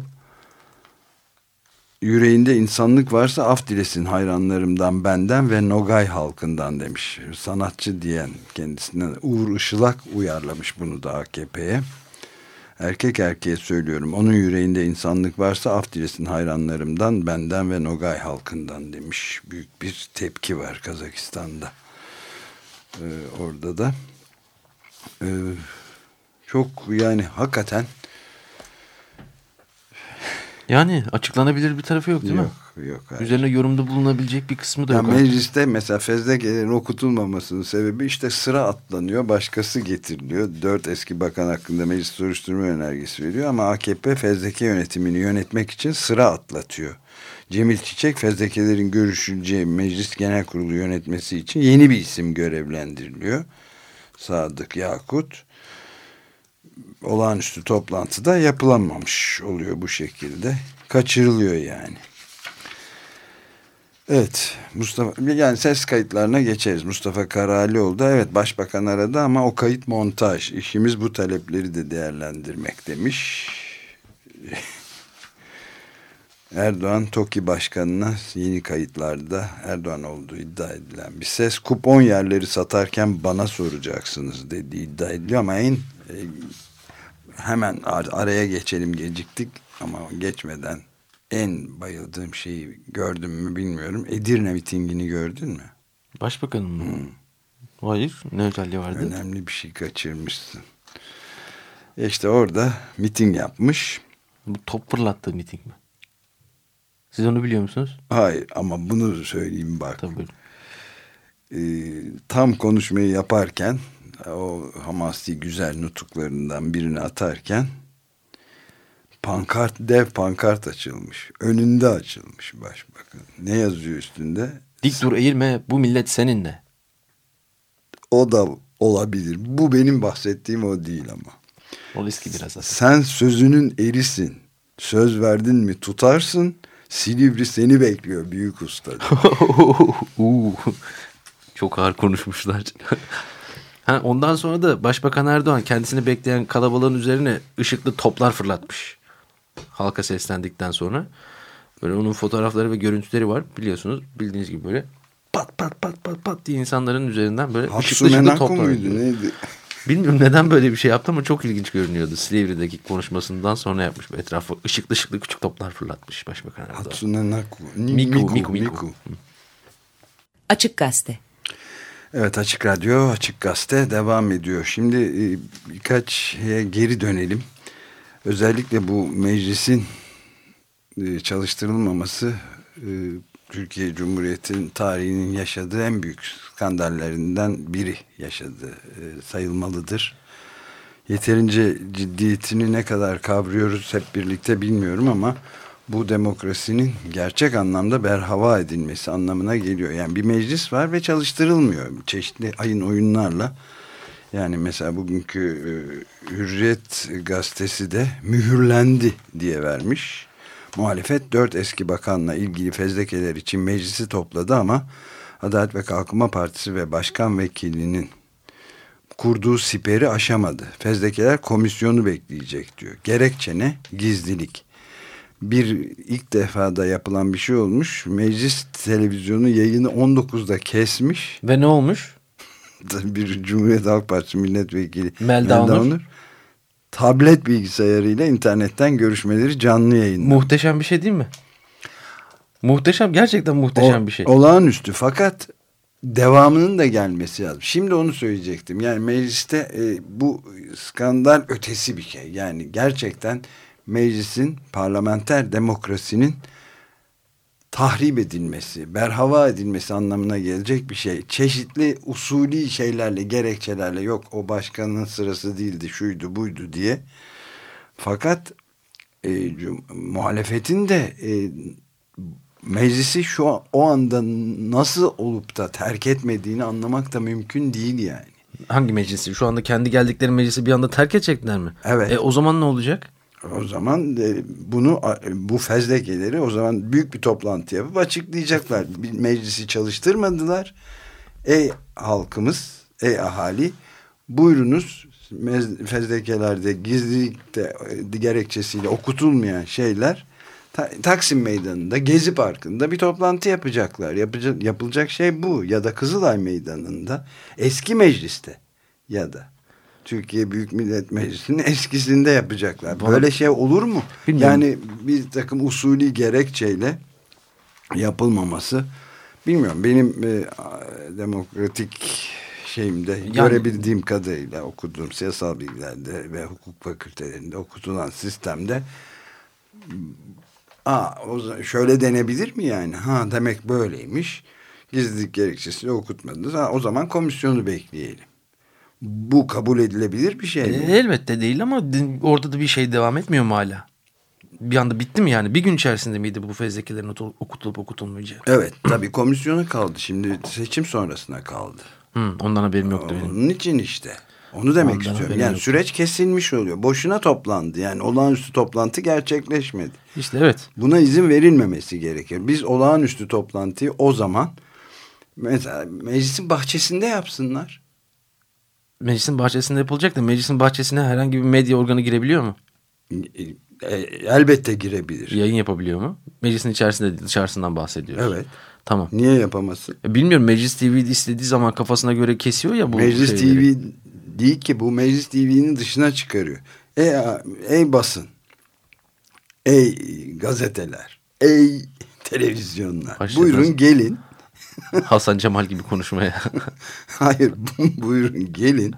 yüreğinde insanlık varsa af dilesin hayranlarımdan, benden ve Nogay halkından demiş. Sanatçı diyen kendisine Uğur Işılak uyarlamış bunu da AKP'ye. Erkek erkeğe söylüyorum, onun yüreğinde insanlık varsa af dilesin hayranlarımdan, benden ve Nogay halkından demiş. Büyük bir tepki var Kazakistan'da. Orada da çok yani hakikaten yani açıklanabilir bir tarafı yok değil mi? Yok. Hayır. Üzerine yorumda bulunabilecek bir kısmı da yok. Mecliste mesela fezlekelerin okutulmamasının sebebi işte sıra atlanıyor, başkası getiriliyor. 4 eski bakan hakkında meclis soruşturma önergesi veriyor ama AKP fezleke yönetimini yönetmek için sıra atlatıyor. Cemil Çiçek fezlekelerin görüşüleceği Meclis Genel Kurulu yönetmesi için yeni bir isim görevlendiriliyor. Sadık Yakut. Olağanüstü toplantıda yapılamamış oluyor bu şekilde. Kaçırılıyor yani. Evet, yani ses kayıtlarına geçeriz. Mustafa Karalioğlu da evet başbakan aradı ama o kayıt montaj. İşimiz bu talepleri de değerlendirmek demiş. Erdoğan TOKİ Başkanı'na yeni kayıtlarda Erdoğan olduğu iddia edilen bir ses. Kupon yerleri satarken bana soracaksınız dediği iddia ediliyor ama hemen araya geçelim, geciktik ama geçmeden en bayıldığım şeyi gördüm mü bilmiyorum. Edirne mitingini gördün mü? Başbakanın mı? Hayır. Ne özelliği vardı? Önemli bir şey kaçırmışsın. İşte orada miting yapmış. Bu top fırlattığı miting mi? Siz onu biliyor musunuz? Hayır ama bunu söyleyeyim bak. Tabii. Tam konuşmayı yaparken o hamasi güzel nutuklarından birini atarken dev pankart açılmış. Önünde açılmış başbakan. Ne yazıyor üstünde? Dik dur eğilme, bu millet seninle. O da olabilir. Bu benim bahsettiğim o değil ama. O riski biraz zaten. Sen sözünün erisin. Söz verdin mi tutarsın. Silivri seni bekliyor büyük usta. Çok ağır konuşmuşlar. Ondan sonra da Başbakan Erdoğan kendisini bekleyen kalabalığın üzerine ışıklı toplar fırlatmış. Halka seslendikten sonra. Böyle onun fotoğrafları ve görüntüleri var. Biliyorsunuz, bildiğiniz gibi böyle pat pat pat pat pat diye insanların üzerinden böyle ışıklı toplar. Muydu, neydi? Bilmiyorum neden böyle bir şey yaptı ama çok ilginç görünüyordu. Silivri'deki konuşmasından sonra yapmış. Etrafı ışıklı küçük toplar fırlatmış Başbakan Erdoğan. Hatsune Naku. Miku. Açık Gazete. Evet, Açık Radyo, Açık Gazete devam ediyor. Şimdi birkaç şeye geri dönelim. Özellikle bu meclisin çalıştırılmaması Türkiye Cumhuriyeti'nin tarihinin yaşadığı en büyük skandallerinden biri sayılmalıdır. Yeterince ciddiyetini ne kadar kavruyoruz hep birlikte bilmiyorum ama bu demokrasinin gerçek anlamda berhava edilmesi anlamına geliyor. Yani bir meclis var ve çalıştırılmıyor. Çeşitli ayın oyunlarla. Yani mesela bugünkü Hürriyet gazetesi de mühürlendi diye vermiş. Muhalefet 4 eski bakanla ilgili fezlekeler için meclisi topladı ama Adalet ve Kalkınma Partisi ve başkan vekilinin kurduğu siperi aşamadı. Fezlekeler komisyonu bekleyecek diyor. Gerekçe ne? Gizlilik. İlk defada yapılan bir şey olmuş. Meclis televizyonu yayını 19'da kesmiş. Ve ne olmuş? Bir Cumhuriyet Halk Partisi milletvekili Melda Onur tablet bilgisayarıyla internetten görüşmeleri canlı yayınlanıyor. Muhteşem bir şey değil mi? Muhteşem, gerçekten muhteşem bir şey. Olağanüstü, fakat devamının da gelmesi lazım. Şimdi onu söyleyecektim. Yani mecliste bu skandal ötesi bir şey. Yani gerçekten meclisin, parlamenter demokrasinin tahrip edilmesi, berhava edilmesi anlamına gelecek bir şey. Çeşitli usulî şeylerle, gerekçelerle, yok o başkanın sırası değildi, şuydu buydu diye. Fakat muhalefetin de meclisi o anda nasıl olup da terk etmediğini anlamak da mümkün değil yani. Hangi meclisi? Şu anda kendi geldikleri meclisi bir anda terk edecekler mi? Evet. O zaman ne olacak? O zaman bu fezlekeleri o zaman büyük bir toplantı yapıp açıklayacaklar. Bir meclisi çalıştırmadılar. Ey halkımız, ey ahali, buyurunuz, fezlekelerde gizlilikte gerekçesiyle okutulmayan şeyler Taksim Meydanı'nda, Gezi Parkı'nda bir toplantı yapacaklar. Yapılacak şey bu. Ya da Kızılay Meydanı'nda, eski mecliste ya da Türkiye Büyük Millet Meclisi'nin eskisinde yapacaklar. Böyle şey olur mu? Bilmiyorum. Yani bir takım usulü gerekçeyle yapılmaması, bilmiyorum, benim demokratik şeyimde görebildiğim kadarıyla okuduğum siyasal bilgilerde ve hukuk fakültelerinde okutulan sistemde şöyle denebilir mi yani? Demek böyleymiş. Gizlilik gerekçesiyle okutmadınız. O zaman komisyonu bekleyelim. Bu kabul edilebilir bir şey mi? Elbette değil ama orada da bir şey devam etmiyor mu hala? Bir anda bitti mi yani? Bir gün içerisinde miydi bu fezlekelerin okutulup okutulmayacağı? Evet, tabii komisyona kaldı. Şimdi seçim sonrasına kaldı. Ondan haberim yoktu benim. Onun için işte. Onu demek Ondan istiyorum. haberim Yani yok. süreç kesilmiş oluyor. Boşuna toplandı. Yani olağanüstü toplantı gerçekleşmedi. İşte evet. Buna izin verilmemesi gerekir. Biz olağanüstü toplantıyı o zaman mesela meclisin bahçesinde yapsınlar. Meclisin bahçesinde yapılacak da meclisin bahçesine herhangi bir medya organı girebiliyor mu? Elbette girebilir. Yayın yapabiliyor mu? Meclisin içerisinde dışarısından bahsediyoruz. Evet. Tamam. Niye yapamasın? Bilmiyorum, Meclis TV istediği zaman kafasına göre kesiyor ya bu Meclis şeyleri. TV değil ki, bu Meclis TV'nin dışına çıkarıyor. Ey basın, ey gazeteler, ey televizyonlar, Başlayalım. buyurun gelin. Hasan Cemal gibi konuşmaya. Hayır, buyurun gelin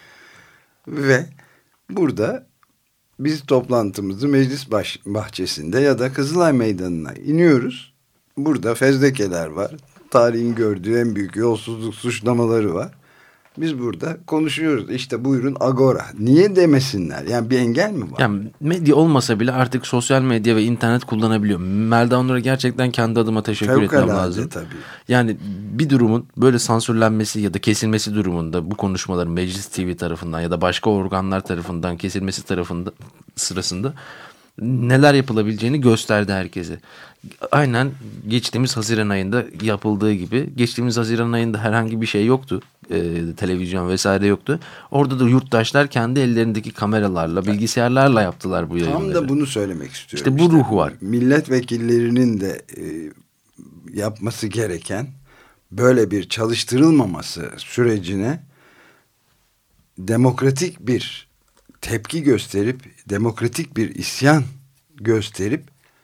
ve burada biz toplantımızı meclis bahçesinde ya da Kızılay Meydanı'na iniyoruz. Burada fezlekeler var. Tarihin gördüğü en büyük yolsuzluk suçlamaları var. Biz burada konuşuyoruz. İşte buyurun agora. Niye demesinler? Yani bir engel mi var? Yani medya olmasa bile artık sosyal medya ve internet kullanabiliyor. Melda Onur'a gerçekten kendi adıma teşekkür etmem lazım. Tabii. Yani bir durumun böyle sansürlenmesi ya da kesilmesi durumunda bu konuşmaların Meclis TV tarafından ya da başka organlar tarafından kesilmesi sırasında neler yapılabileceğini gösterdi herkese. Aynen geçtiğimiz Haziran ayında yapıldığı gibi. Geçtiğimiz Haziran ayında herhangi bir şey yoktu. Televizyon vesaire yoktu. Orada da yurttaşlar kendi ellerindeki kameralarla, bilgisayarlarla yaptılar bu yayınları. Tam da bunu söylemek istiyorum. İşte bu ruh var. Milletvekillerinin de yapması gereken, böyle bir çalıştırılmaması sürecine demokratik bir tepki gösterip, demokratik bir isyan gösterip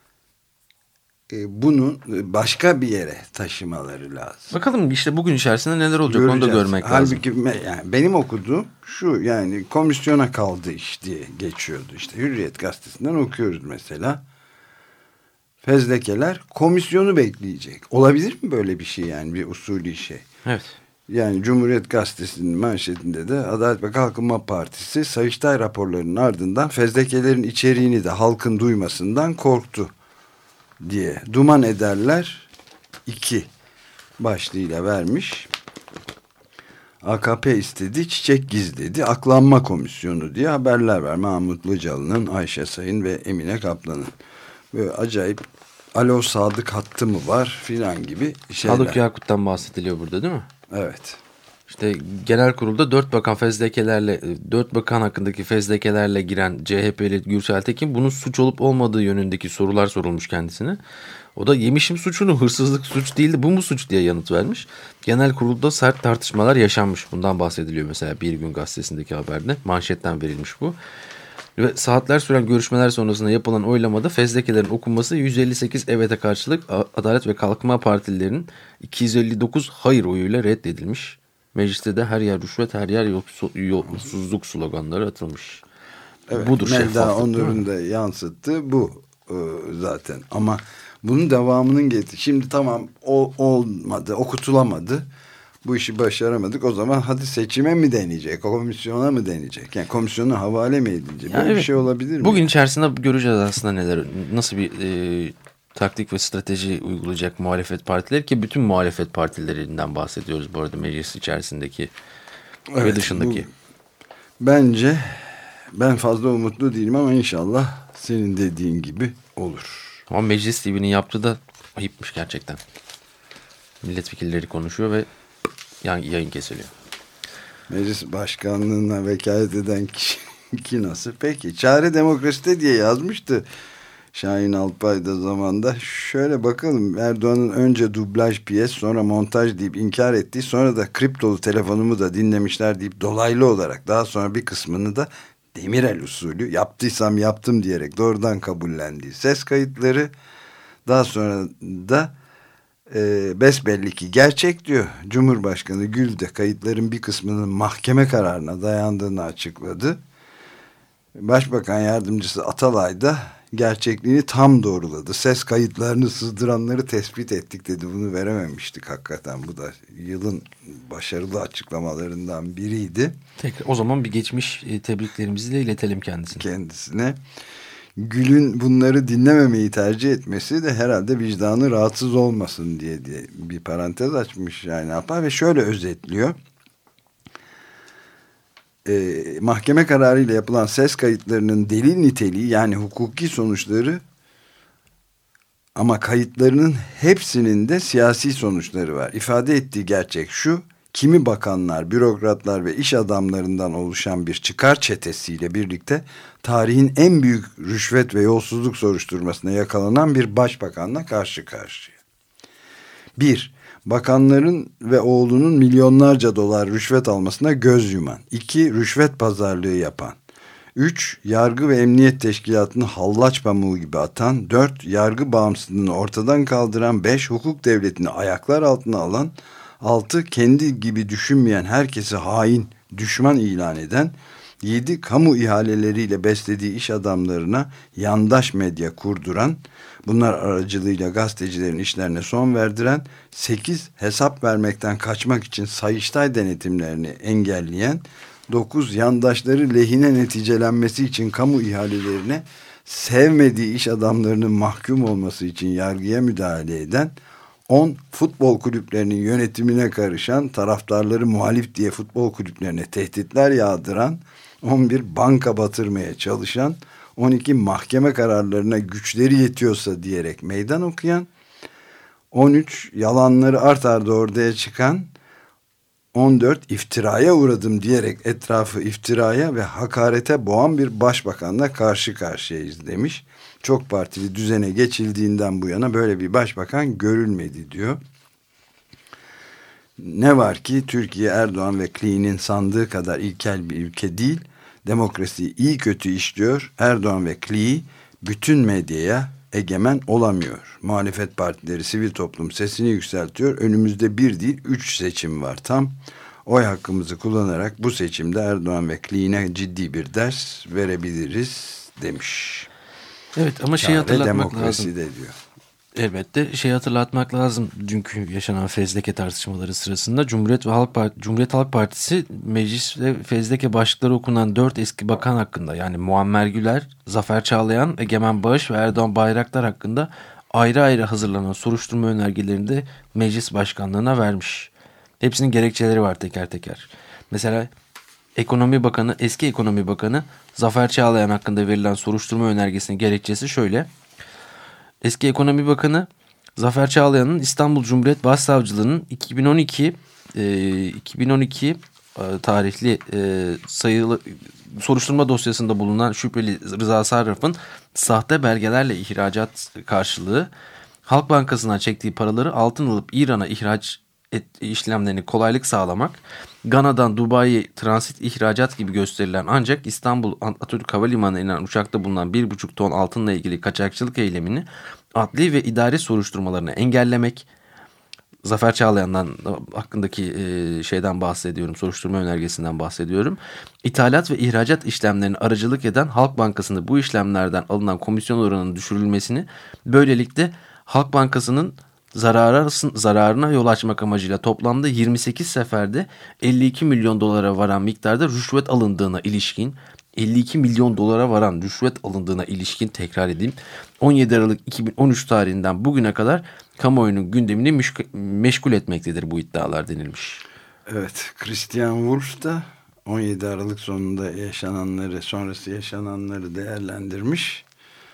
bunu başka bir yere taşımaları lazım. Bakalım işte bugün içerisinde neler olacak, onu da görmek lazım. Halbuki yani benim okuduğum şu, yani komisyona kaldı iş diye geçiyordu. İşte Hürriyet gazetesinden okuyoruz mesela. Fezlekeler komisyonu bekleyecek. Olabilir mi böyle bir şey, yani bir usulü şey? Evet. Yani Cumhuriyet Gazetesi'nin manşetinde de Adalet ve Kalkınma Partisi Sayıştay raporlarının ardından fezlekelerin içeriğini de halkın duymasından korktu diye duman ederler 2 başlığıyla vermiş. AKP istedi, çiçek gizledi, aklanma komisyonu diye haberler var. MahmutLıcalı'nın, Ayşe Sayın ve Emine Kaplan'ın. Böyle acayip alo Sadık hattı mı var filan gibi şeyler. Sadık Yakut'tan bahsediliyor burada değil mi? Evet. İşte genel kurulda 4 bakan hakkındaki fezlekelerle giren CHP'li Gürsel Tekin bunun suç olup olmadığı yönündeki sorular sorulmuş kendisine. O da yemişim suçunu, hırsızlık suç değildi, bu mu suç diye yanıt vermiş. Genel kurulda sert tartışmalar yaşanmış. Bundan bahsediliyor mesela Bir Gün Gazetesi'ndeki haberde. Manşetten verilmiş bu. Ve saatler süren görüşmeler sonrasında yapılan oylamada fezlekelerin okunması 158 evete karşılık Adalet ve Kalkınma Partililerinin 259 hayır oyuyla reddedilmiş. Mecliste de her yer rüşvet, her yer yolsuzluk sloganları atılmış. Evet, budur Melda şeffaflık, Onur'un da yansıttığı bu zaten. Ama bunun devamının getirdi. Şimdi tamam olmadı, okutulamadı. Bu işi başaramadık. O zaman hadi seçime mi deneyecek? Komisyona mı deneyecek? Yani komisyona havale mi edilecek? Böyle bir şey olabilir mi? Bugün içerisinde göreceğiz aslında neler, nasıl bir taktik ve strateji uygulayacak muhalefet partileri, ki bütün muhalefet partilerinden bahsediyoruz bu arada, meclis içerisindeki ve dışındaki. Bence ben fazla umutlu değilim ama inşallah senin dediğin gibi olur. Ama Meclis TV'nin yaptığı da ayıpmış gerçekten. Milletvekilleri konuşuyor ve yayın kesiliyor. Meclis başkanlığına vekalet eden kişi nasıl? Peki, çare demokraside diye yazmıştı Şahin Alpay da zamanda. Şöyle bakalım, Erdoğan'ın önce dublaj piyes, sonra montaj deyip inkar ettiği, sonra da kriptolu telefonumu da dinlemişler deyip dolaylı olarak, daha sonra bir kısmını da Demirel usulü yaptıysam yaptım diyerek doğrudan kabullendiği ses kayıtları, daha sonra da besbelli ki gerçek diyor. Cumhurbaşkanı Gül de kayıtların bir kısmının mahkeme kararına dayandığını açıkladı. Başbakan Yardımcısı Atalay da gerçekliğini tam doğruladı. Ses kayıtlarını sızdıranları tespit ettik dedi. Bunu verememiştik hakikaten. Bu da yılın başarılı açıklamalarından biriydi. Tekrar, o zaman bir geçmiş tebriklerimizi de iletelim kendisine. Gül'ün bunları dinlememeyi tercih etmesi de herhalde vicdanı rahatsız olmasın diye bir parantez açmış yani Alpay ve şöyle özetliyor. Mahkeme kararıyla yapılan ses kayıtlarının delil niteliği, yani hukuki sonuçları, ama kayıtlarının hepsinin de siyasi sonuçları var. İfade ettiği gerçek şu: kimi bakanlar, bürokratlar ve iş adamlarından oluşan bir çıkar çetesiyle birlikte tarihin en büyük rüşvet ve yolsuzluk soruşturmasına yakalanan bir başbakanla karşı karşıya. 1. Bakanların ve oğlunun milyonlarca dolar rüşvet almasına göz yuman. 2. Rüşvet pazarlığı yapan. 3. Yargı ve emniyet teşkilatını hallaç pamuğu gibi atan. 4. Yargı bağımsızlığını ortadan kaldıran. 5. Hukuk devletini ayaklar altına alan. 6. Kendi gibi düşünmeyen herkesi hain, düşman ilan eden. 7. Kamu ihaleleriyle beslediği iş adamlarına yandaş medya kurduran, bunlar aracılığıyla gazetecilerin işlerine son verdiren. 8. Hesap vermekten kaçmak için Sayıştay denetimlerini engelleyen. 9. Yandaşları lehine neticelenmesi için kamu ihalelerine sevmediği iş adamlarının mahkum olması için yargıya müdahale eden. 10. Futbol kulüplerinin yönetimine karışan, taraftarları muhalif diye futbol kulüplerine tehditler yağdıran. 11. Banka batırmaya çalışan. 12. Mahkeme kararlarına güçleri yetiyorsa diyerek meydan okuyan. 13. Yalanları art arda ortaya çıkan. 14. İftiraya uğradım diyerek etrafı iftiraya ve hakarete boğan bir başbakanla karşı karşıyayız demiş. Çok partili düzene geçildiğinden bu yana böyle bir başbakan görülmedi diyor. Ne var ki Türkiye, Erdoğan ve Klee'nin sandığı kadar ilkel bir ülke değil. Demokrasi iyi kötü işliyor. Erdoğan ve Klee bütün medyaya egemen olamıyor. Muhalefet partileri, sivil toplum sesini yükseltiyor. Önümüzde 1 değil 3 seçim var tam. Oy hakkımızı kullanarak bu seçimde Erdoğan ve Klee'ne ciddi bir ders verebiliriz demiş. Evet, ama şeyi hatırlatmak demokrasi lazım. de diyor. Elbette hatırlatmak lazım. Dünkü yaşanan fezleke tartışmaları sırasında Cumhuriyet Halk Partisi mecliste fezleke başlıkları okunan 4 eski bakan hakkında, yani Muammer Güler, Zafer Çağlayan, Egemen Bağış ve Erdoğan Bayraktar hakkında ayrı ayrı hazırlanan soruşturma önergelerini de meclis başkanlığına vermiş. Hepsinin gerekçeleri var teker teker. Mesela eski Ekonomi Bakanı Zafer Çağlayan hakkında verilen soruşturma önergesinin gerekçesi şöyle: Eski Ekonomi Bakanı Zafer Çağlayan'ın İstanbul Cumhuriyet Başsavcılığı'nın 2012 tarihli sayılı soruşturma dosyasında bulunan şüpheli Rıza Sarraf'ın sahte belgelerle ihracat karşılığı Halk Bankası'ndan çektiği paraları altın alıp İran'a ihraç işlemlerini kolaylık sağlamak, Gana'dan Dubai'ye transit ihracat gibi gösterilen ancak İstanbul Atatürk Havalimanı'na inen uçakta bulunan 1,5 ton altınla ilgili kaçakçılık eylemini adli ve idari soruşturmalarını engellemek, Zafer Çağlayan'dan hakkındaki şeyden bahsediyorum, soruşturma önergesinden bahsediyorum. İthalat ve ihracat işlemlerine aracılık eden Halk Bankası'nda bu işlemlerden alınan komisyon oranının düşürülmesini, böylelikle Halk Bankası'nın zararına yol açmak amacıyla toplamda 28 seferde 52 milyon dolara varan miktarda rüşvet alındığına ilişkin, 52 milyon dolara varan rüşvet alındığına ilişkin, tekrar edeyim, 17 Aralık 2013 tarihinden bugüne kadar kamuoyunun gündemini meşgul etmektedir bu iddialar denilmiş. Evet, Christian Wulff da 17 Aralık sonrası yaşananları değerlendirmiş.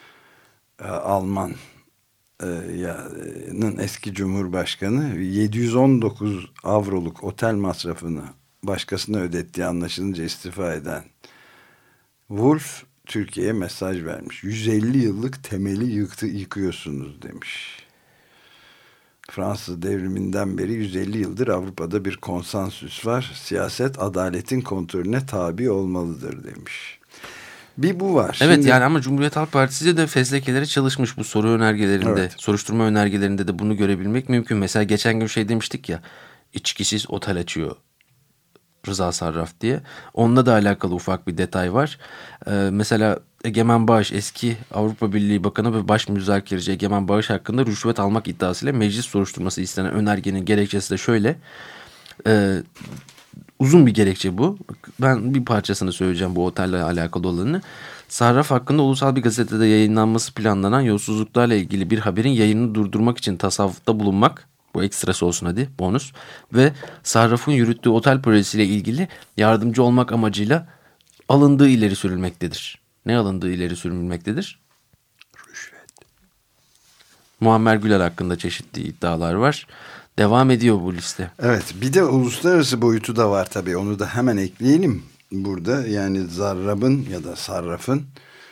Almanya'nın eski Cumhurbaşkanı 719 avroluk otel masrafını başkasına ödettiği anlaşılınca istifa eden Wulff Türkiye'ye mesaj vermiş. 150 yıllık temeli yıkıyorsunuz demiş. Fransız devriminden beri 150 yıldır Avrupa'da bir konsensüs var. Siyaset adaletin kontrolüne tabi olmalıdır demiş. Bir bu var. Evet, şimdi, yani ama Cumhuriyet Halk Partisi de fezlekeleri çalışmış bu soru önergelerinde, evet, soruşturma önergelerinde de bunu görebilmek mümkün. Mesela geçen gün demiştik ya, içkisiz otel açıyor Rıza Sarraf diye. Onunla da alakalı ufak bir detay var. Mesela Egemen Bağış, eski Avrupa Birliği Bakanı ve Baş Müzakereci Egemen Bağış hakkında rüşvet almak iddiasıyla meclis soruşturması istenen önergenin gerekçesi de şöyle. Uzun bir gerekçe bu. Ben bir parçasını söyleyeceğim bu otelle alakalı olanını. Sarraf hakkında ulusal bir gazetede yayınlanması planlanan yolsuzluklarla ilgili bir haberin yayınını durdurmak için tasarrufta bulunmak, bu ekstrası olsun hadi, bonus, ve Sarraf'ın yürüttüğü otel projesiyle ilgili yardımcı olmak amacıyla alındığı ileri sürülmektedir. Ne alındığı ileri sürülmektedir? rüşvet. Muammer Güler hakkında çeşitli iddialar var. Devam ediyor bu liste. Evet, bir de uluslararası boyutu da var tabii. Onu da hemen ekleyelim burada. Yani Zarrab'ın ya da Sarraf'ın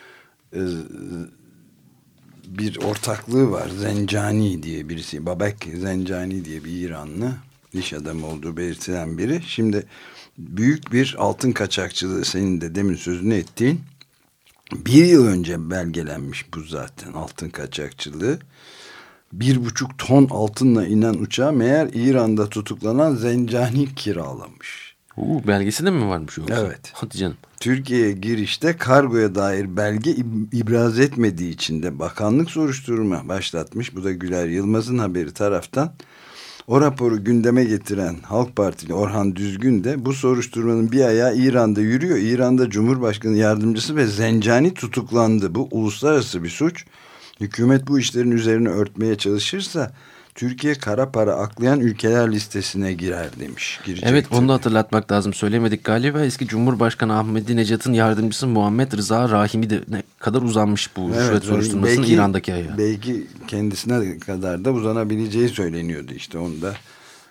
bir ortaklığı var. Zencani diye birisi. Babek Zencani diye bir İranlı iş adamı olduğu belirtilen biri. Şimdi büyük bir altın kaçakçılığı, senin de demin sözünü ettiğin, 1 yıl önce belgelenmiş bu zaten altın kaçakçılığı. 1,5 ton altınla inen uçağı meğer İran'da tutuklanan Zencani kiralamış. Belgesi de mi varmış yoksa? Evet. Hadi canım. Türkiye'ye girişte kargoya dair belge ibraz etmediği için de bakanlık soruşturma başlatmış. Bu da Güler Yılmaz'ın haberi taraftan. O raporu gündeme getiren Halk Partili Orhan Düzgün de bu soruşturmanın bir ayağı İran'da yürüyor. İran'da Cumhurbaşkanı Yardımcısı ve Zencani tutuklandı. Bu uluslararası bir suç. Hükümet bu işlerin üzerine örtmeye çalışırsa Türkiye kara para aklayan ülkeler listesine girer demiş. Evet, onu da hatırlatmak lazım. Söylemedik galiba. Eski Cumhurbaşkanı Ahmadinejad'ın yardımcısı Muhammed Rıza Rahimi de ne kadar uzanmış bu rüşvet soruşturmasının İran'daki ayağı. Belki kendisine kadar da uzanabileceği söyleniyordu işte. Onu da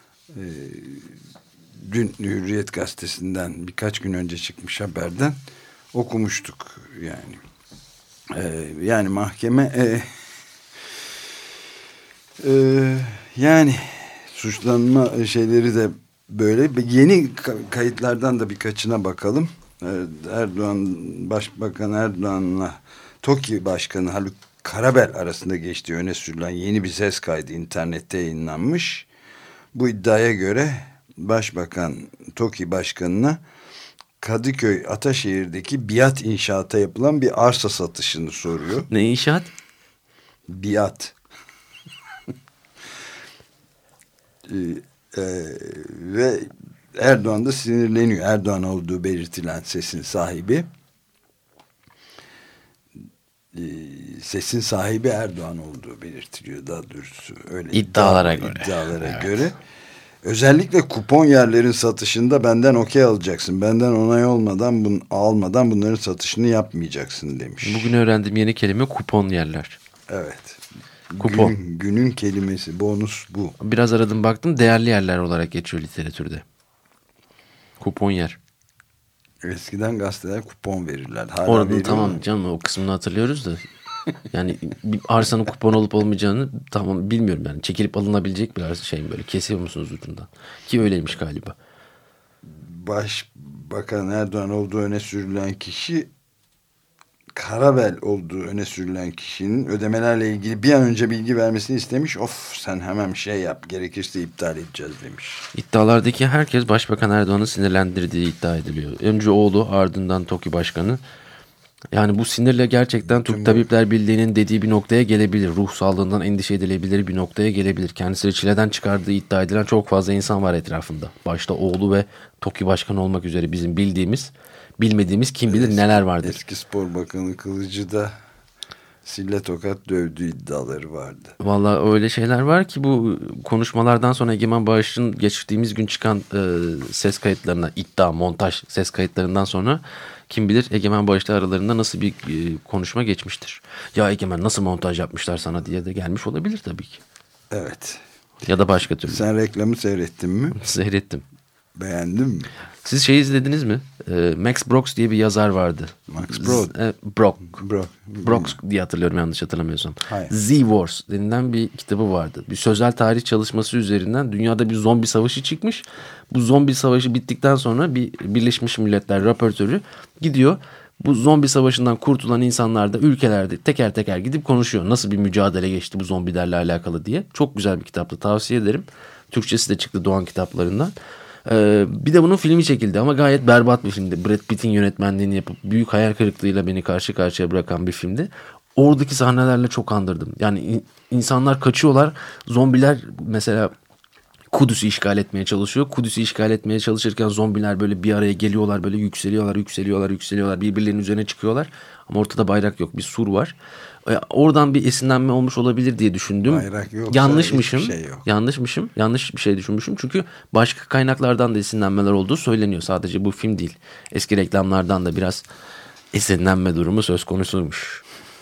dün Hürriyet Gazetesi'nden birkaç gün önce çıkmış haberden okumuştuk yani. Yani mahkeme yani suçlanma şeyleri de böyle. Yeni kayıtlardan da birkaçına bakalım. Başbakan Erdoğan'la TOKİ Başkanı Haluk Karabel arasında geçtiği öne sürülen yeni bir ses kaydı internette yayınlanmış. Bu iddiaya göre Başbakan TOKİ Başkanı'na Kadıköy Ataşehir'deki Biat İnşaat'a yapılan bir arsa satışını soruyor. Ne inşaat? Biat. Ve Erdoğan da sinirleniyor. Erdoğan olduğu belirtilen sesin sahibi. Sesin sahibi Erdoğan olduğu belirtiliyor daha doğrusu. Öyle iddialara göre. Özellikle kupon yerlerin satışında benden okey alacaksın. Benden onay almadan bunların satışını yapmayacaksın demiş. Bugün öğrendiğim yeni kelime kupon yerler. Evet. Kupon. Günün kelimesi, bonus bu. Biraz aradım baktım, değerli yerler olarak geçiyor literatürde. Kupon yer. Eskiden gazeteler kupon verirler. Hala Orada veriyor tamam mu? canım, o kısmını hatırlıyoruz da Yani bir arsanın kupon olup olmayacağını tamam bilmiyorum yani. Çekilip alınabilecek bir arsa şey mi böyle? Kesiyor musunuz ucundan? Ki öyleymiş galiba. Başbakan Erdoğan olduğu öne sürülen kişi, Karabel olduğu öne sürülen kişinin ödemelerle ilgili bir an önce bilgi vermesini istemiş. Of, sen hemen şey yap, gerekirse iptal edeceğiz demiş. İddialardaki herkes Başbakan Erdoğan'ı sinirlendirdiği iddia ediliyor. Önce oğlu, ardından TOKİ Başkanı. Yani bu sinirle gerçekten Türk Tabipler Birliği'nin dediği bir noktaya gelebilir. Ruh sağlığından endişe edilebilir bir noktaya gelebilir. Kendisini çileden çıkardığı iddia edilen çok fazla insan var etrafında. Başta oğlu ve TOKİ Başkanı olmak üzere bizim bildiğimiz, bilmediğimiz kim bilir neler vardır. Eski Spor Bakanı Kılıcı da sille tokat dövdüğü iddiaları vardı. Vallahi öyle şeyler var ki bu konuşmalardan sonra Egemen Bağış'ın geçtiğimiz gün çıkan ses kayıtlarına, iddia, montaj ses kayıtlarından sonra kim bilir Egemen Bağış'la aralarında nasıl bir konuşma geçmiştir. Ya Egemen nasıl montaj yapmışlar sana diye de gelmiş olabilir tabii ki. Evet. Ya da başka türlü. Sen reklamı seyrettin mi? Seyrettim. Beğendin mi? Siz şey izlediniz mi? Max Brooks diye bir yazar vardı. Max Brod. Brooks diye hatırlıyorum yanlış hatırlamıyorsam. Hayır. Z-Wars denilen bir kitabı vardı. Bir sözel tarih çalışması üzerinden dünyada bir zombi savaşı çıkmış. Bu zombi savaşı bittikten sonra bir Birleşmiş Milletler raportörü gidiyor. Bu zombi savaşından kurtulan insanlar da ülkelerde teker teker gidip konuşuyor. Nasıl bir mücadele geçti bu zombilerle alakalı diye. Çok güzel bir kitaptı, tavsiye ederim. Türkçesi de çıktı Doğan kitaplarından. Bir de bunun filmi çekildi ama gayet berbat bir filmdi. Brad Pitt'in yönetmenliğini yapıp büyük hayal kırıklığıyla beni karşı karşıya bırakan bir filmdi. Oradaki sahnelerle çok andırdım. Yani insanlar kaçıyorlar. Zombiler mesela Kudüs'ü işgal etmeye çalışıyor. Kudüs'ü işgal etmeye çalışırken zombiler böyle bir araya geliyorlar. Böyle yükseliyorlar. Birbirlerinin üzerine çıkıyorlar. Ama ortada bayrak yok. Bir sur var. Oradan bir esinlenme olmuş olabilir diye düşündüm. Bayrak yoksa Yanlışmışım. hiçbir şey yok. Yanlış bir şey düşünmüşüm. Çünkü başka kaynaklardan da esinlenmeler olduğu söyleniyor. Sadece bu film değil. Eski reklamlardan da biraz esinlenme durumu söz konusuymuş.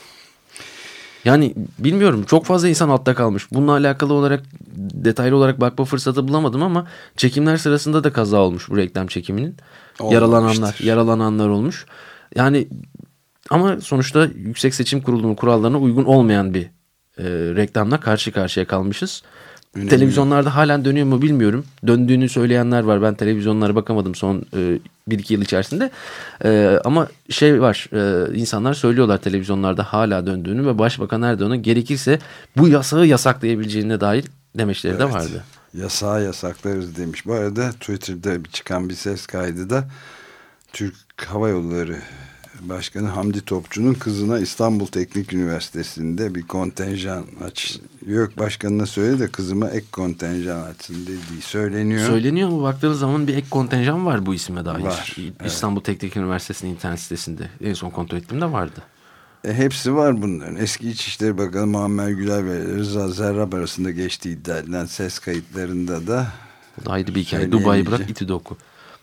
Yani bilmiyorum, çok fazla insan altta kalmış. Bununla alakalı olarak detaylı olarak bakma fırsatı bulamadım ama çekimler sırasında da kaza olmuş bu reklam çekiminin. Yaralananlar olmuş. Yani ama sonuçta Yüksek Seçim Kurulu'nun kurallarına uygun olmayan bir reklamla karşı karşıya kalmışız. Önemli. Televizyonlarda halen dönüyor mu bilmiyorum. Döndüğünü söyleyenler var. Ben televizyonlara bakamadım son 1-2 yıl içerisinde. Ama şey var. İnsanlar söylüyorlar televizyonlarda hala döndüğünü ve Başbakan Erdoğan'ın gerekirse bu yasağı yasaklayabileceğine dair demeçleri de vardı. Yasağı yasaklarız demiş. Bu arada Twitter'da çıkan bir ses kaydı da Türk Hava Yolları Başkanı Hamdi Topçu'nun kızına İstanbul Teknik Üniversitesi'nde bir kontenjan YÖK Başkanı'na söyledi de kızıma ek kontenjan açsın dediği söyleniyor. Söyleniyor mu? Baktığınız zaman bir ek kontenjan var bu isime dair. Var. İstanbul Teknik Üniversitesi'nin internet sitesinde. En son kontrol ettiğimde vardı. Hepsi var bunların. Eski İçişleri Bakanı Muammer Güler ve Rıza Zerrab arasında geçtiği iddia edilen ses kayıtlarında da bu da ayrı bir hikaye. Dubai'yi bırak İTÜ'de oku.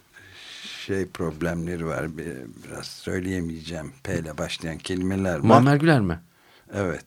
Problemleri var. Biraz söyleyemeyeceğim. P ile başlayan kelimeler var. Muammer Güler mi? Evet.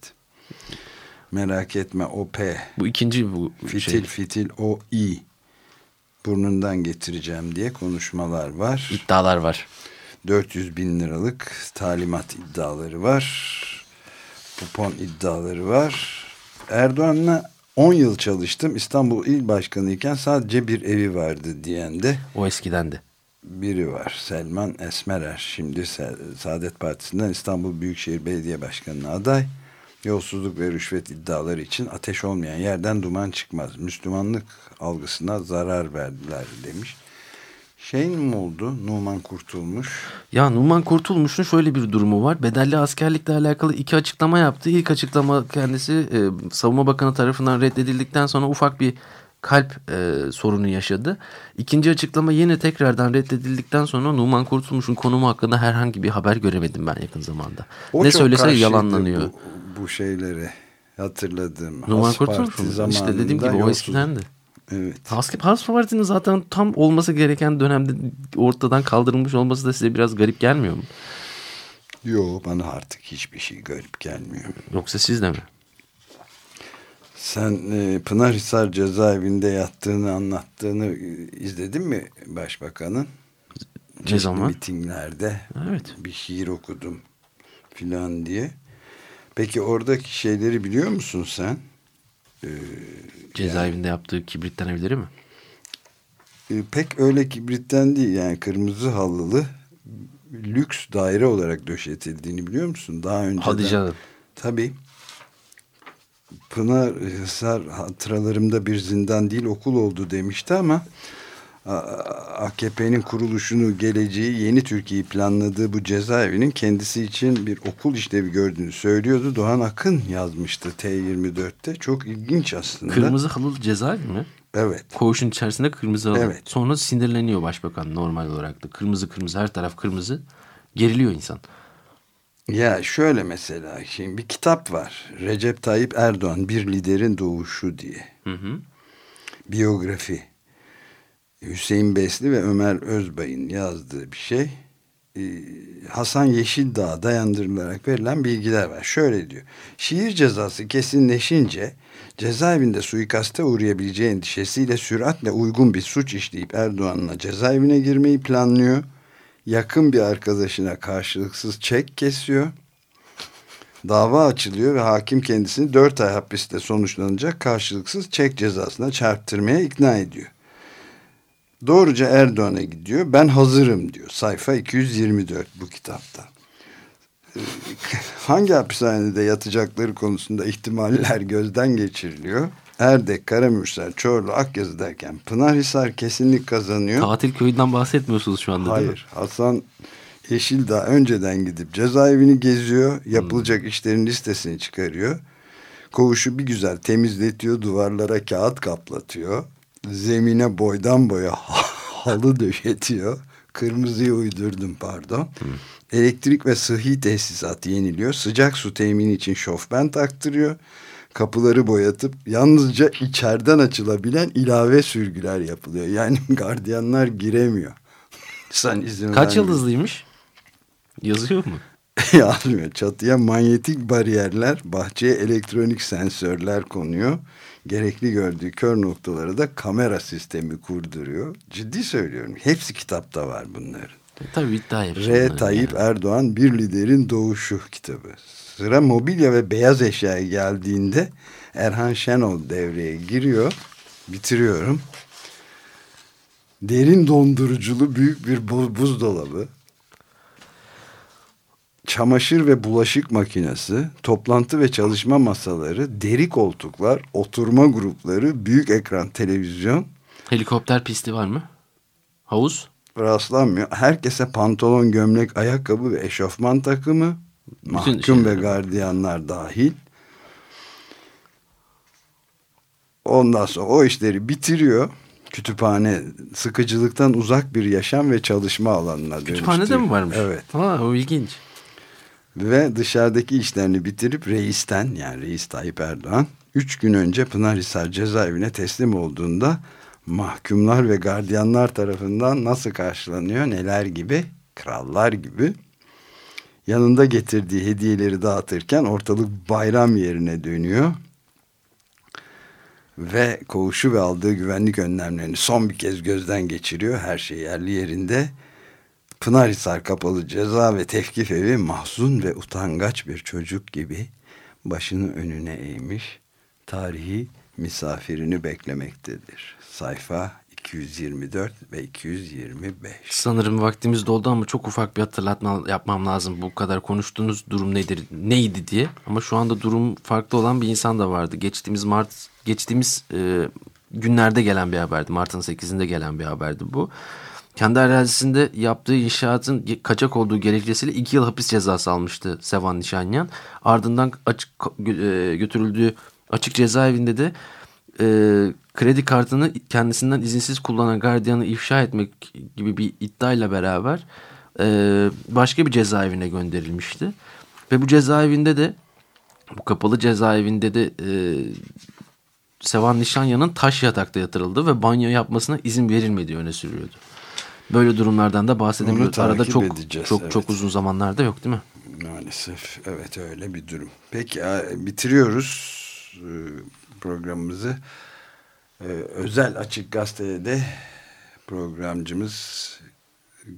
Merak etme, o P. Bu ikinci bu fitil o I. Burnundan getireceğim diye konuşmalar var. İddialar var. 400 bin liralık talimat iddiaları var. Kupon iddiaları var. Erdoğan'la 10 yıl çalıştım. İstanbul İl Başkanı iken sadece bir evi vardı diyen de. O eskidendi. Biri var. Selman Esmerer. Şimdi Saadet Partisi'nden İstanbul Büyükşehir Belediye Başkanı'na aday. Yolsuzluk ve rüşvet iddiaları için ateş olmayan yerden duman çıkmaz. Müslümanlık algısına zarar verdiler demiş. Mi oldu? Numan Kurtulmuş. Ya Numan Kurtulmuş'un şöyle bir durumu var. Bedelli askerlikle alakalı 2 açıklama yaptı. İlk açıklama kendisi Savunma Bakanı tarafından reddedildikten sonra ufak bir kalp sorunu yaşadı. İkinci açıklama yine tekrardan reddedildikten sonra Numan Kurtulmuş'un konumu hakkında herhangi bir haber göremedim ben yakın zamanda. Ne söylese yalanlanıyor. Bu şeyleri hatırladım. Numan Kurtulmuş işte dediğim gibi o eskidendi. Evet. Has Parti'nin zaten tam olması gereken dönemde ortadan kaldırılmış olması da size biraz garip gelmiyor mu? Yok, bana artık hiçbir şey garip gelmiyor. Yoksa siz de mi? Sen Pınarhisar cezaevinde yattığını anlattığını izledin mi Başbakan'ın? Ne zaman? Mitinglerde. Evet. Bir şiir okudum filan diye. Peki oradaki şeyleri biliyor musun sen? Cezaevinde yaptığı kibritten evleri mi? Pek öyle kibritten değil, yani kırmızı halılı lüks daire olarak döşetildiğini biliyor musun? Daha önceden. Hadi canım. Tabii. Pınarhisar hatıralarımda bir zindan değil okul oldu demişti ama AKP'nin kuruluşunu, geleceği, yeni Türkiye'yi planladığı bu cezaevinin kendisi için bir okul işlevi gördüğünü söylüyordu. Doğan Akın yazmıştı T24'te. Çok ilginç aslında. Kırmızı halılı cezaevi mi? Evet. Koğuşun içerisinde kırmızı halı. Evet. Sonra sinirleniyor başbakan normal olarak da. Kırmızı kırmızı, her taraf kırmızı. Geriliyor insan. Ya şöyle mesela, şimdi bir kitap var. Recep Tayyip Erdoğan, Bir Liderin Doğuşu diye. Hı hı. Biyografi. Hüseyin Besli ve Ömer Özbay'ın yazdığı bir şey. Hasan Yeşildağ'a dayandırılarak verilen bilgiler var. Şöyle diyor. Şiir cezası kesinleşince cezaevinde suikaste uğrayabileceği endişesiyle süratle uygun bir suç işleyip Erdoğan'la cezaevine girmeyi planlıyor. Yakın bir arkadaşına karşılıksız çek kesiyor. Dava açılıyor ve hakim kendisini 4 ay hapiste sonuçlanacak karşılıksız çek cezasına çarptırmaya ikna ediyor. Doğruca Erdoğan'a gidiyor. Ben hazırım diyor. Sayfa 224 bu kitapta. Hangi hapishanede yatacakları konusunda ihtimaller gözden geçiriliyor. Erdek, Karamürsel, Çorlu, Akyazı derken Pınarhisar kesinlik kazanıyor. Tatil köyünden bahsetmiyorsunuz şu anda, değil mi? Hayır. Hasan Yeşildağ önceden gidip cezaevini geziyor. Yapılacak işlerin listesini çıkarıyor. Koğuşu bir güzel temizletiyor. Duvarlara kağıt kaplatıyor. Zemine boydan boya halı döşetiyor. Kırmızıyı uydurdum, pardon. Elektrik ve sıhhi tesisat yeniliyor. Sıcak su temini için şofben taktırıyor. Kapıları boyatıp yalnızca içeriden açılabilen ilave sürgüler yapılıyor. Yani gardiyanlar giremiyor. Sen izin Kaç vermiyorsun. yıldızlıymış? Yazıyor mu? Yazmıyor. Çatıya manyetik bariyerler, bahçeye elektronik sensörler konuyor. Gerekli gördüğü kör noktaları da kamera sistemi kurduruyor. Ciddi söylüyorum. Hepsi kitapta var bunların. Tabii iddia yapıyor. R. Tayyip Erdoğan, Bir Liderin Doğuşu kitabı. Sıra mobilya ve beyaz eşyaya geldiğinde Erhan Şenol devreye giriyor. Bitiriyorum. Derin donduruculu büyük bir buzdolabı. Çamaşır ve bulaşık makinesi, toplantı ve çalışma masaları, deri koltuklar, oturma grupları, büyük ekran televizyon. Helikopter pisti var mı? Havuz? Rastlanmıyor. Herkese pantolon, gömlek, ayakkabı ve eşofman takımı. Mahkum şeyler. ve gardiyanlar dahil. Ondan sonra o işleri bitiriyor. Kütüphane, sıkıcılıktan uzak bir yaşam ve çalışma alanına dönüştürüyor. Kütüphanede mi varmış? Evet. Ha, o ilginç. Ve dışarıdaki işlerini bitirip reisten, yani Reis Tayyip Erdoğan 3 gün önce Pınarhisar cezaevine teslim olduğunda mahkumlar ve gardiyanlar tarafından nasıl karşılanıyor, neler gibi, krallar gibi. Yanında getirdiği hediyeleri dağıtırken ortalık bayram yerine dönüyor. Ve koğuşu ve aldığı güvenlik önlemlerini son bir kez gözden geçiriyor. Her şey yerli yerinde. Pınarhisar Kapalı Ceza ve Tevkif Evi mahzun ve utangaç bir çocuk gibi başını önüne eğmiş, tarihi misafirini beklemektedir. Sayfa 224 ve 225. Sanırım vaktimiz doldu ama çok ufak bir hatırlatma yapmam lazım. Bu kadar konuştuğunuz durum neydi diye. Ama şu anda durum farklı olan bir insan da vardı. Geçtiğimiz günlerde gelen bir haberdi. Mart'ın 8'inde gelen bir haberdi bu. Kendi arazisinde yaptığı inşaatın kaçak olduğu gerekçesiyle 2 yıl hapis cezası almıştı Sevan Nişanyan. Ardından götürüldüğü açık cezaevinde de kredi kartını kendisinden izinsiz kullanan gardiyanı ifşa etmek gibi bir iddiayla beraber başka bir cezaevine gönderilmişti. Ve bu cezaevinde de, bu kapalı cezaevinde de Sevan Nişanyan'ın taş yatakta yatırıldı ve banyo yapmasına izin verilmediği öne sürüyordu. Böyle durumlardan da bahsedebiliyoruz. Arada çok uzun zamanlarda yok, değil mi? Maalesef evet, öyle bir durum. Peki bitiriyoruz programımızı. Özel Açık Gazete'de programcımız,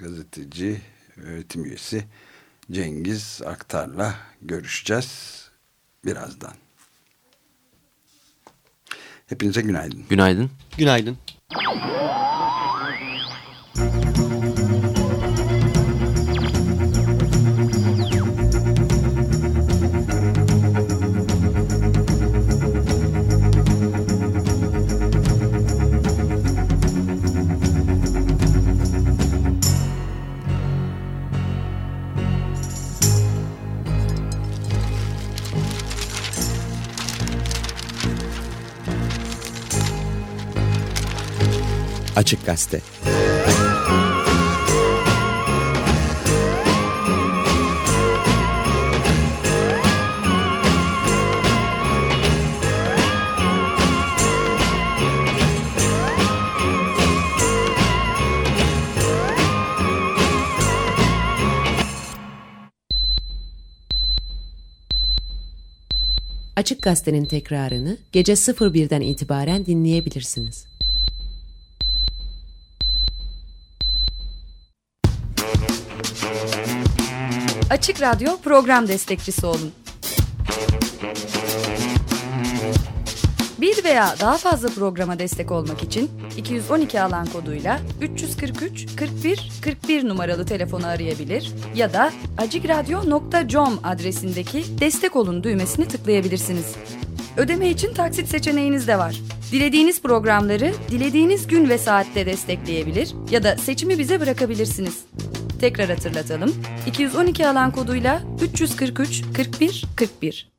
gazeteci, öğretim üyesi Cengiz Aktar'la görüşeceğiz. birazdan. Hepinize günaydın. Günaydın. Günaydın. Açık Gazete. Açık Gazete'nin tekrarını gece 01'den itibaren dinleyebilirsiniz. Açık Radyo program destekçisi olun. Bir veya daha fazla programa destek olmak için 212 alan koduyla 343 41 41 numaralı telefonu arayabilir ya da acikradyo.com adresindeki destek olun düğmesini tıklayabilirsiniz. Ödeme için taksit seçeneğiniz de var. Dilediğiniz programları dilediğiniz gün ve saatte destekleyebilir ya da seçimi bize bırakabilirsiniz. Tekrar hatırlatalım. 212 alan koduyla 343 41 41.